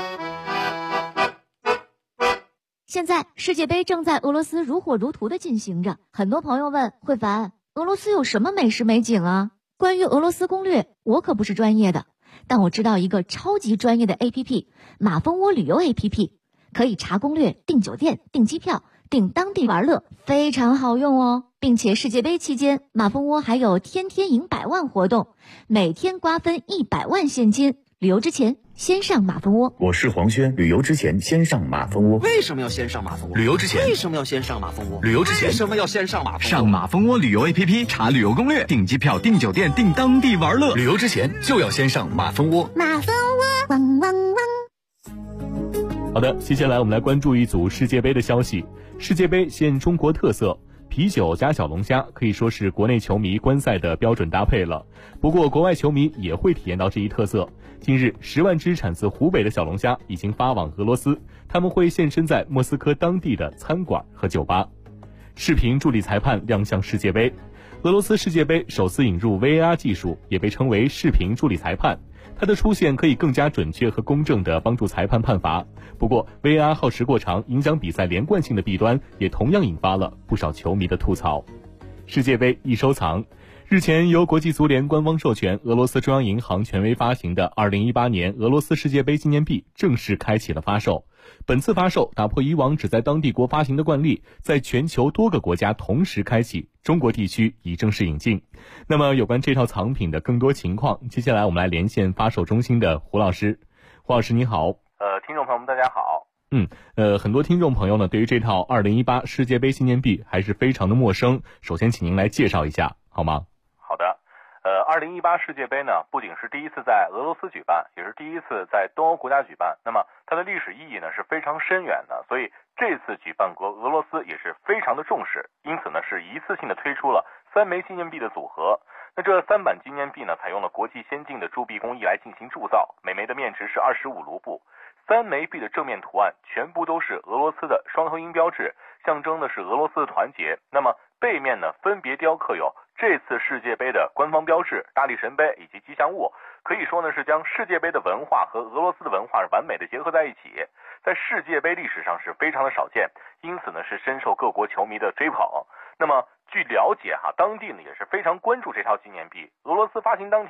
现在世界杯正在俄罗斯如火如荼地进行着，很多朋友问慧凡，俄罗斯有什么美食美景啊？关于俄罗斯攻略，我可不是专业的，但我知道一个超级专业的 APP， 马蜂窝旅游 APP。可以查攻略、订酒店、订机票、订当地玩乐，非常好用哦。并且世界杯期间，马蜂窝还有天天赢100万活动，每天瓜分100万现金。旅游之前先上马蜂窝。 我是黄轩，旅游之前先上马蜂窝。 为什么要先上马蜂窝？ 旅游之前为什么要先上马蜂窝？ 旅游之前为什么要先上马蜂窝？ 上马蜂窝旅游 APP 查旅游攻略，订机票、订酒店、订当地玩乐。 旅游之前就要先上马蜂窝。 马蜂窝，汪汪汪。 好的，接下来我们来关注一组世界杯的消息。世界杯现中国特色，啤酒加小龙虾可以说是国内球迷观赛的标准搭配了。不过国外球迷也会体验到这一特色。近日10万只产自湖北的小龙虾已经发往俄罗斯，他们会现身在莫斯科当地的餐馆和酒吧。视频助理裁判亮相世界杯。俄罗斯世界杯首次引入 VAR 技术，也被称为视频助理裁判。它的出现可以更加准确和公正地帮助裁判判罚。不过 VAR 耗时过长，影响比赛连贯性的弊端也同样引发了不少球迷的吐槽。世界杯易收藏。日前由国际足联官方授权，俄罗斯中央银行权威发行的2018年俄罗斯世界杯纪念币正式开启了发售。本次发售打破以往只在当地国发行的惯例，在全球多个国家同时开启，中国地区已正式引进。那么有关这套藏品的更多情况，接下来我们来连线发售中心的胡老师。胡老师你好。 听众朋友们大家好。 很多听众朋友呢对于这套2018世界杯纪念币还是非常的陌生，首先请您来介绍一下好吗？ 好的。2018世界杯呢，不仅是第一次在俄罗斯举办，也是第一次在东欧国家举办。那么它的历史意义呢是非常深远的，所以这次举办国俄罗斯也是非常的重视，因此呢是一次性的推出了3枚纪念币的组合。那这3版纪念币呢，采用了国际先进的铸币工艺来进行铸造，每枚的面值是25卢布。3枚币的正面图案全部都是俄罗斯的双头鹰标志，象征的是俄罗斯的团结。那么背面呢，分别雕刻有这次世界杯的官方标志、大力神杯以及吉祥物，可以说呢是将世界杯的文化和俄罗斯的文化完美的结合在一起，在世界杯历史上是非常的少见，因此呢是深受各国球迷的追捧。那么据了解当地呢也是非常关注这套纪念币。俄罗斯发行当天，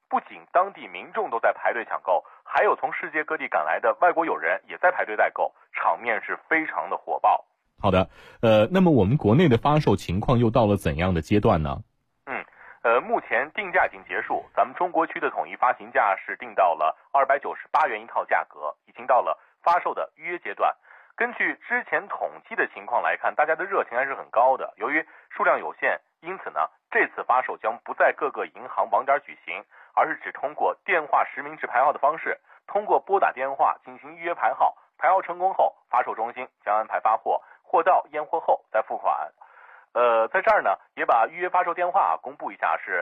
不仅当地民众都在排队抢购，还有从世界各地赶来的外国友人也在排队代购，场面是非常的火爆。 好的，那么我们国内的发售情况又到了怎样的阶段呢？ 目前定价已经结束，咱们中国区的统一发行价是定到了298元一套价格，已经到了发售的预约阶段。根据之前统计的情况来看，大家的热情还是很高的。由于数量有限，因此呢，这次发售将不在各个银行网点举行，而是只通过电话实名制排号的方式，通过拨打电话进行预约排号，排号成功后，发售中心将安排发货，货到验货后再付款。在这儿呢，也把预约发售电话公布一下，是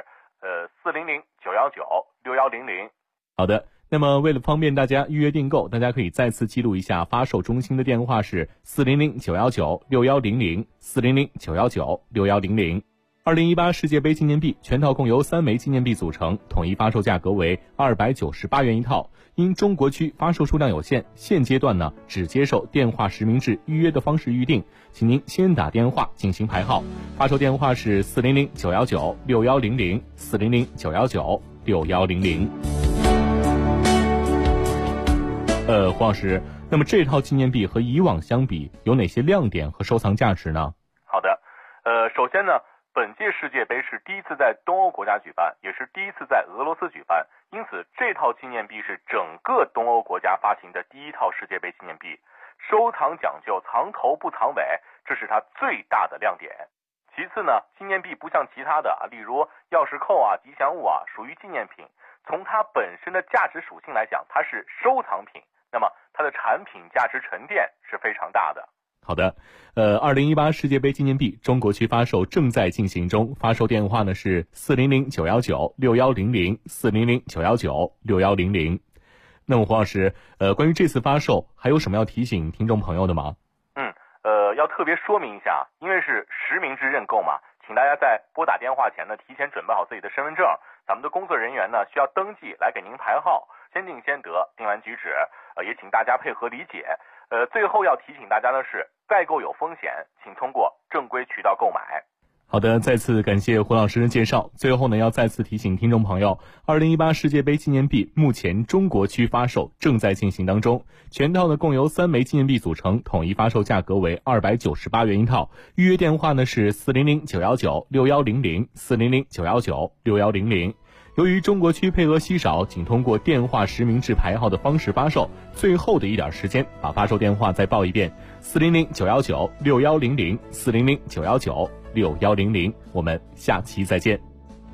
400-919-6100。 好的，那么为了方便大家预约订购，大家可以再次记录一下发售中心的电话是400-919-6100 400-919-6100。2018世界杯纪念币全套共由3枚纪念币组成，统一发售价格为298元一套。因中国区发售数量有限，现阶段呢只接受电话实名制预约的方式预定，请您先打电话进行排号。发售电话是400-919-6100 400-919-6100。黄老师，那么这套纪念币和以往相比有哪些亮点和收藏价值呢？ 好的，首先呢，本届世界杯是第一次在东欧国家举办，也是第一次在俄罗斯举办，因此这套纪念币是整个东欧国家发行的第一套世界杯纪念币。收藏讲究藏头不藏尾，这是它最大的亮点。其次呢，纪念币不像其他的例如钥匙扣吉祥物属于纪念品，从它本身的价值属性来讲，它是收藏品，那么它的产品价值沉淀是非常大的。 好的，2018世界杯纪念币中国区发售正在进行中，发售电话呢是400-919-6100 400-919-6100。那么黄老师，关于这次发售还有什么要提醒听众朋友的吗？ 要特别说明一下，因为是实名制认购嘛，请大家在拨打电话前呢，提前准备好自己的身份证，咱们的工作人员呢需要登记来给您排号，先定先得，定完举止，也请大家配合理解。最后要提醒大家的是，代购有风险，请通过正规渠道购买。 好的，再次感谢胡老师的介绍。最后呢，要再次提醒听众朋友，2018世界杯纪念币目前中国区发售正在进行当中，全套呢共由3枚纪念币组成，统一发售价格为298元一套。预约电话呢是400-919-6100 400-919-6100。由于中国区配额稀少，仅通过电话实名制排号的方式发售，最后的一点时间，把发售电话再报一遍：400-919-6100 400-919-6100。我们下期再见。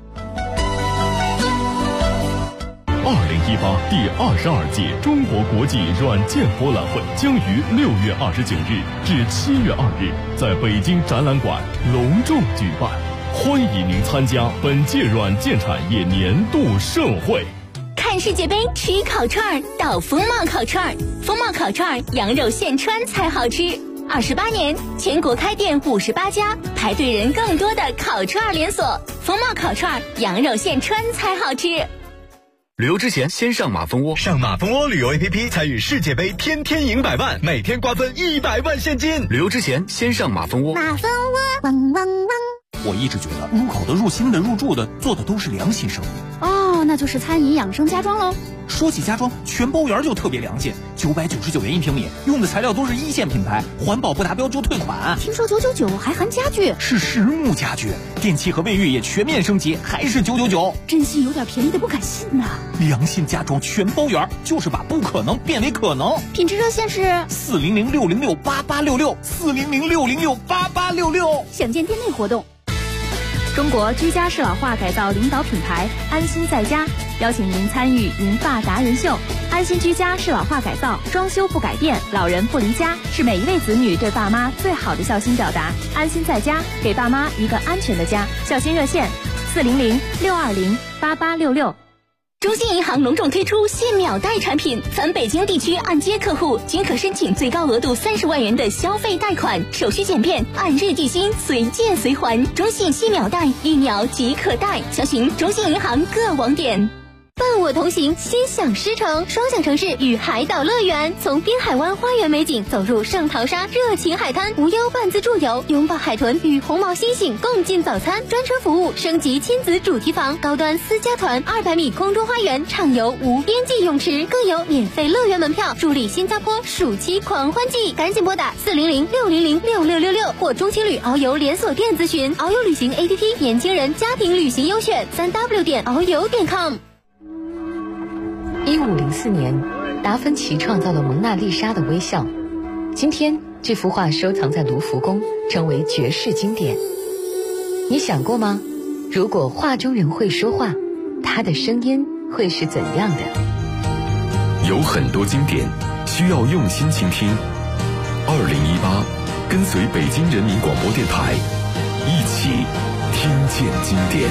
2018第22届中国国际软件博览会将于6月29日至7月2日在北京展览馆隆重举办，欢迎您参加本届软件产业年度盛会。 看世界杯吃烤串到风貌烤串，风貌烤串羊肉现穿才好吃。28年，全国开店58家，排队人更多的烤串连锁。风貌烤串羊肉现穿才好吃。 旅游之前先上马蜂窝，上马蜂窝旅游 APP 参与世界杯，天天赢100万，每天瓜分100万现金。旅游之前先上马蜂窝。 马蜂窝，汪汪汪。 我一直觉得入口的、入心的、入住的做的都是良心生意。 哦，那就是餐饮养生家装喽。 说起家装，全包园就特别良心，999元1平米，用的材料都是1线品牌，环保不达标就退款。 听说999还含家具， 是实木家具，电器和卫浴也全面升级，还是999。 真心有点便宜的不敢信呐。 良心家装全包园，就是把不可能变为可能。 品质热线是 400-606-8866 400-606-8866。 想见店内活动。 中国居家适老化改造领导品牌安心在家邀请您参与银发达人秀。安心居家适老化改造，装修不改变，老人不离家，是每一位子女对爸妈最好的孝心表达。安心在家，给爸妈一个安全的家。孝心热线400-620-8866。 中信银行隆重推出新秒贷产品，凡北京地区按揭客户均可申请最高额度30万元的消费贷款，手续简便，按日计薪，随借随还。中信新秒贷，1秒即可贷，详询中信银行各网点。 伴我同行，心想事成。双享城市与海岛乐园，从滨海湾花园美景走入圣淘沙热情海滩，无忧半自助游，拥抱海豚与红毛猩猩共进早餐。专车服务升级亲子主题房，高端私家团200米空中花园，畅游无边际泳池，更有免费乐园门票，助力新加坡暑期狂欢季。赶紧拨打400-600-6666或中青旅遨游连锁店咨询。遨游旅行 APP 年轻人家庭旅行优选，3w.遨游.com。 1504年，达芬奇创造了蒙娜丽莎的微笑。今天，这幅画收藏在卢浮宫，成为绝世经典。你想过吗？如果画中人会说话，他的声音会是怎样的？ 有很多经典需要用心倾听。2018，跟随北京人民广播电台，一起听见经典。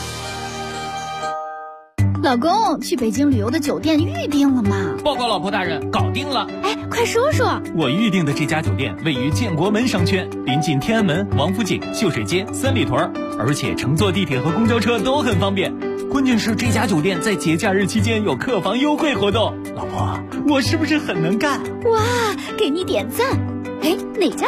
老公，去北京旅游的酒店预定了吗？ 报告老婆大人，搞定了。 哎，快说说。 我预定的这家酒店位于建国门商圈，临近天安门、王府井、秀水街、三里屯，而且乘坐地铁和公交车都很方便。关键是这家酒店在节假日期间有客房优惠活动。老婆，我是不是很能干？ 哇，给你点赞。哎，哪家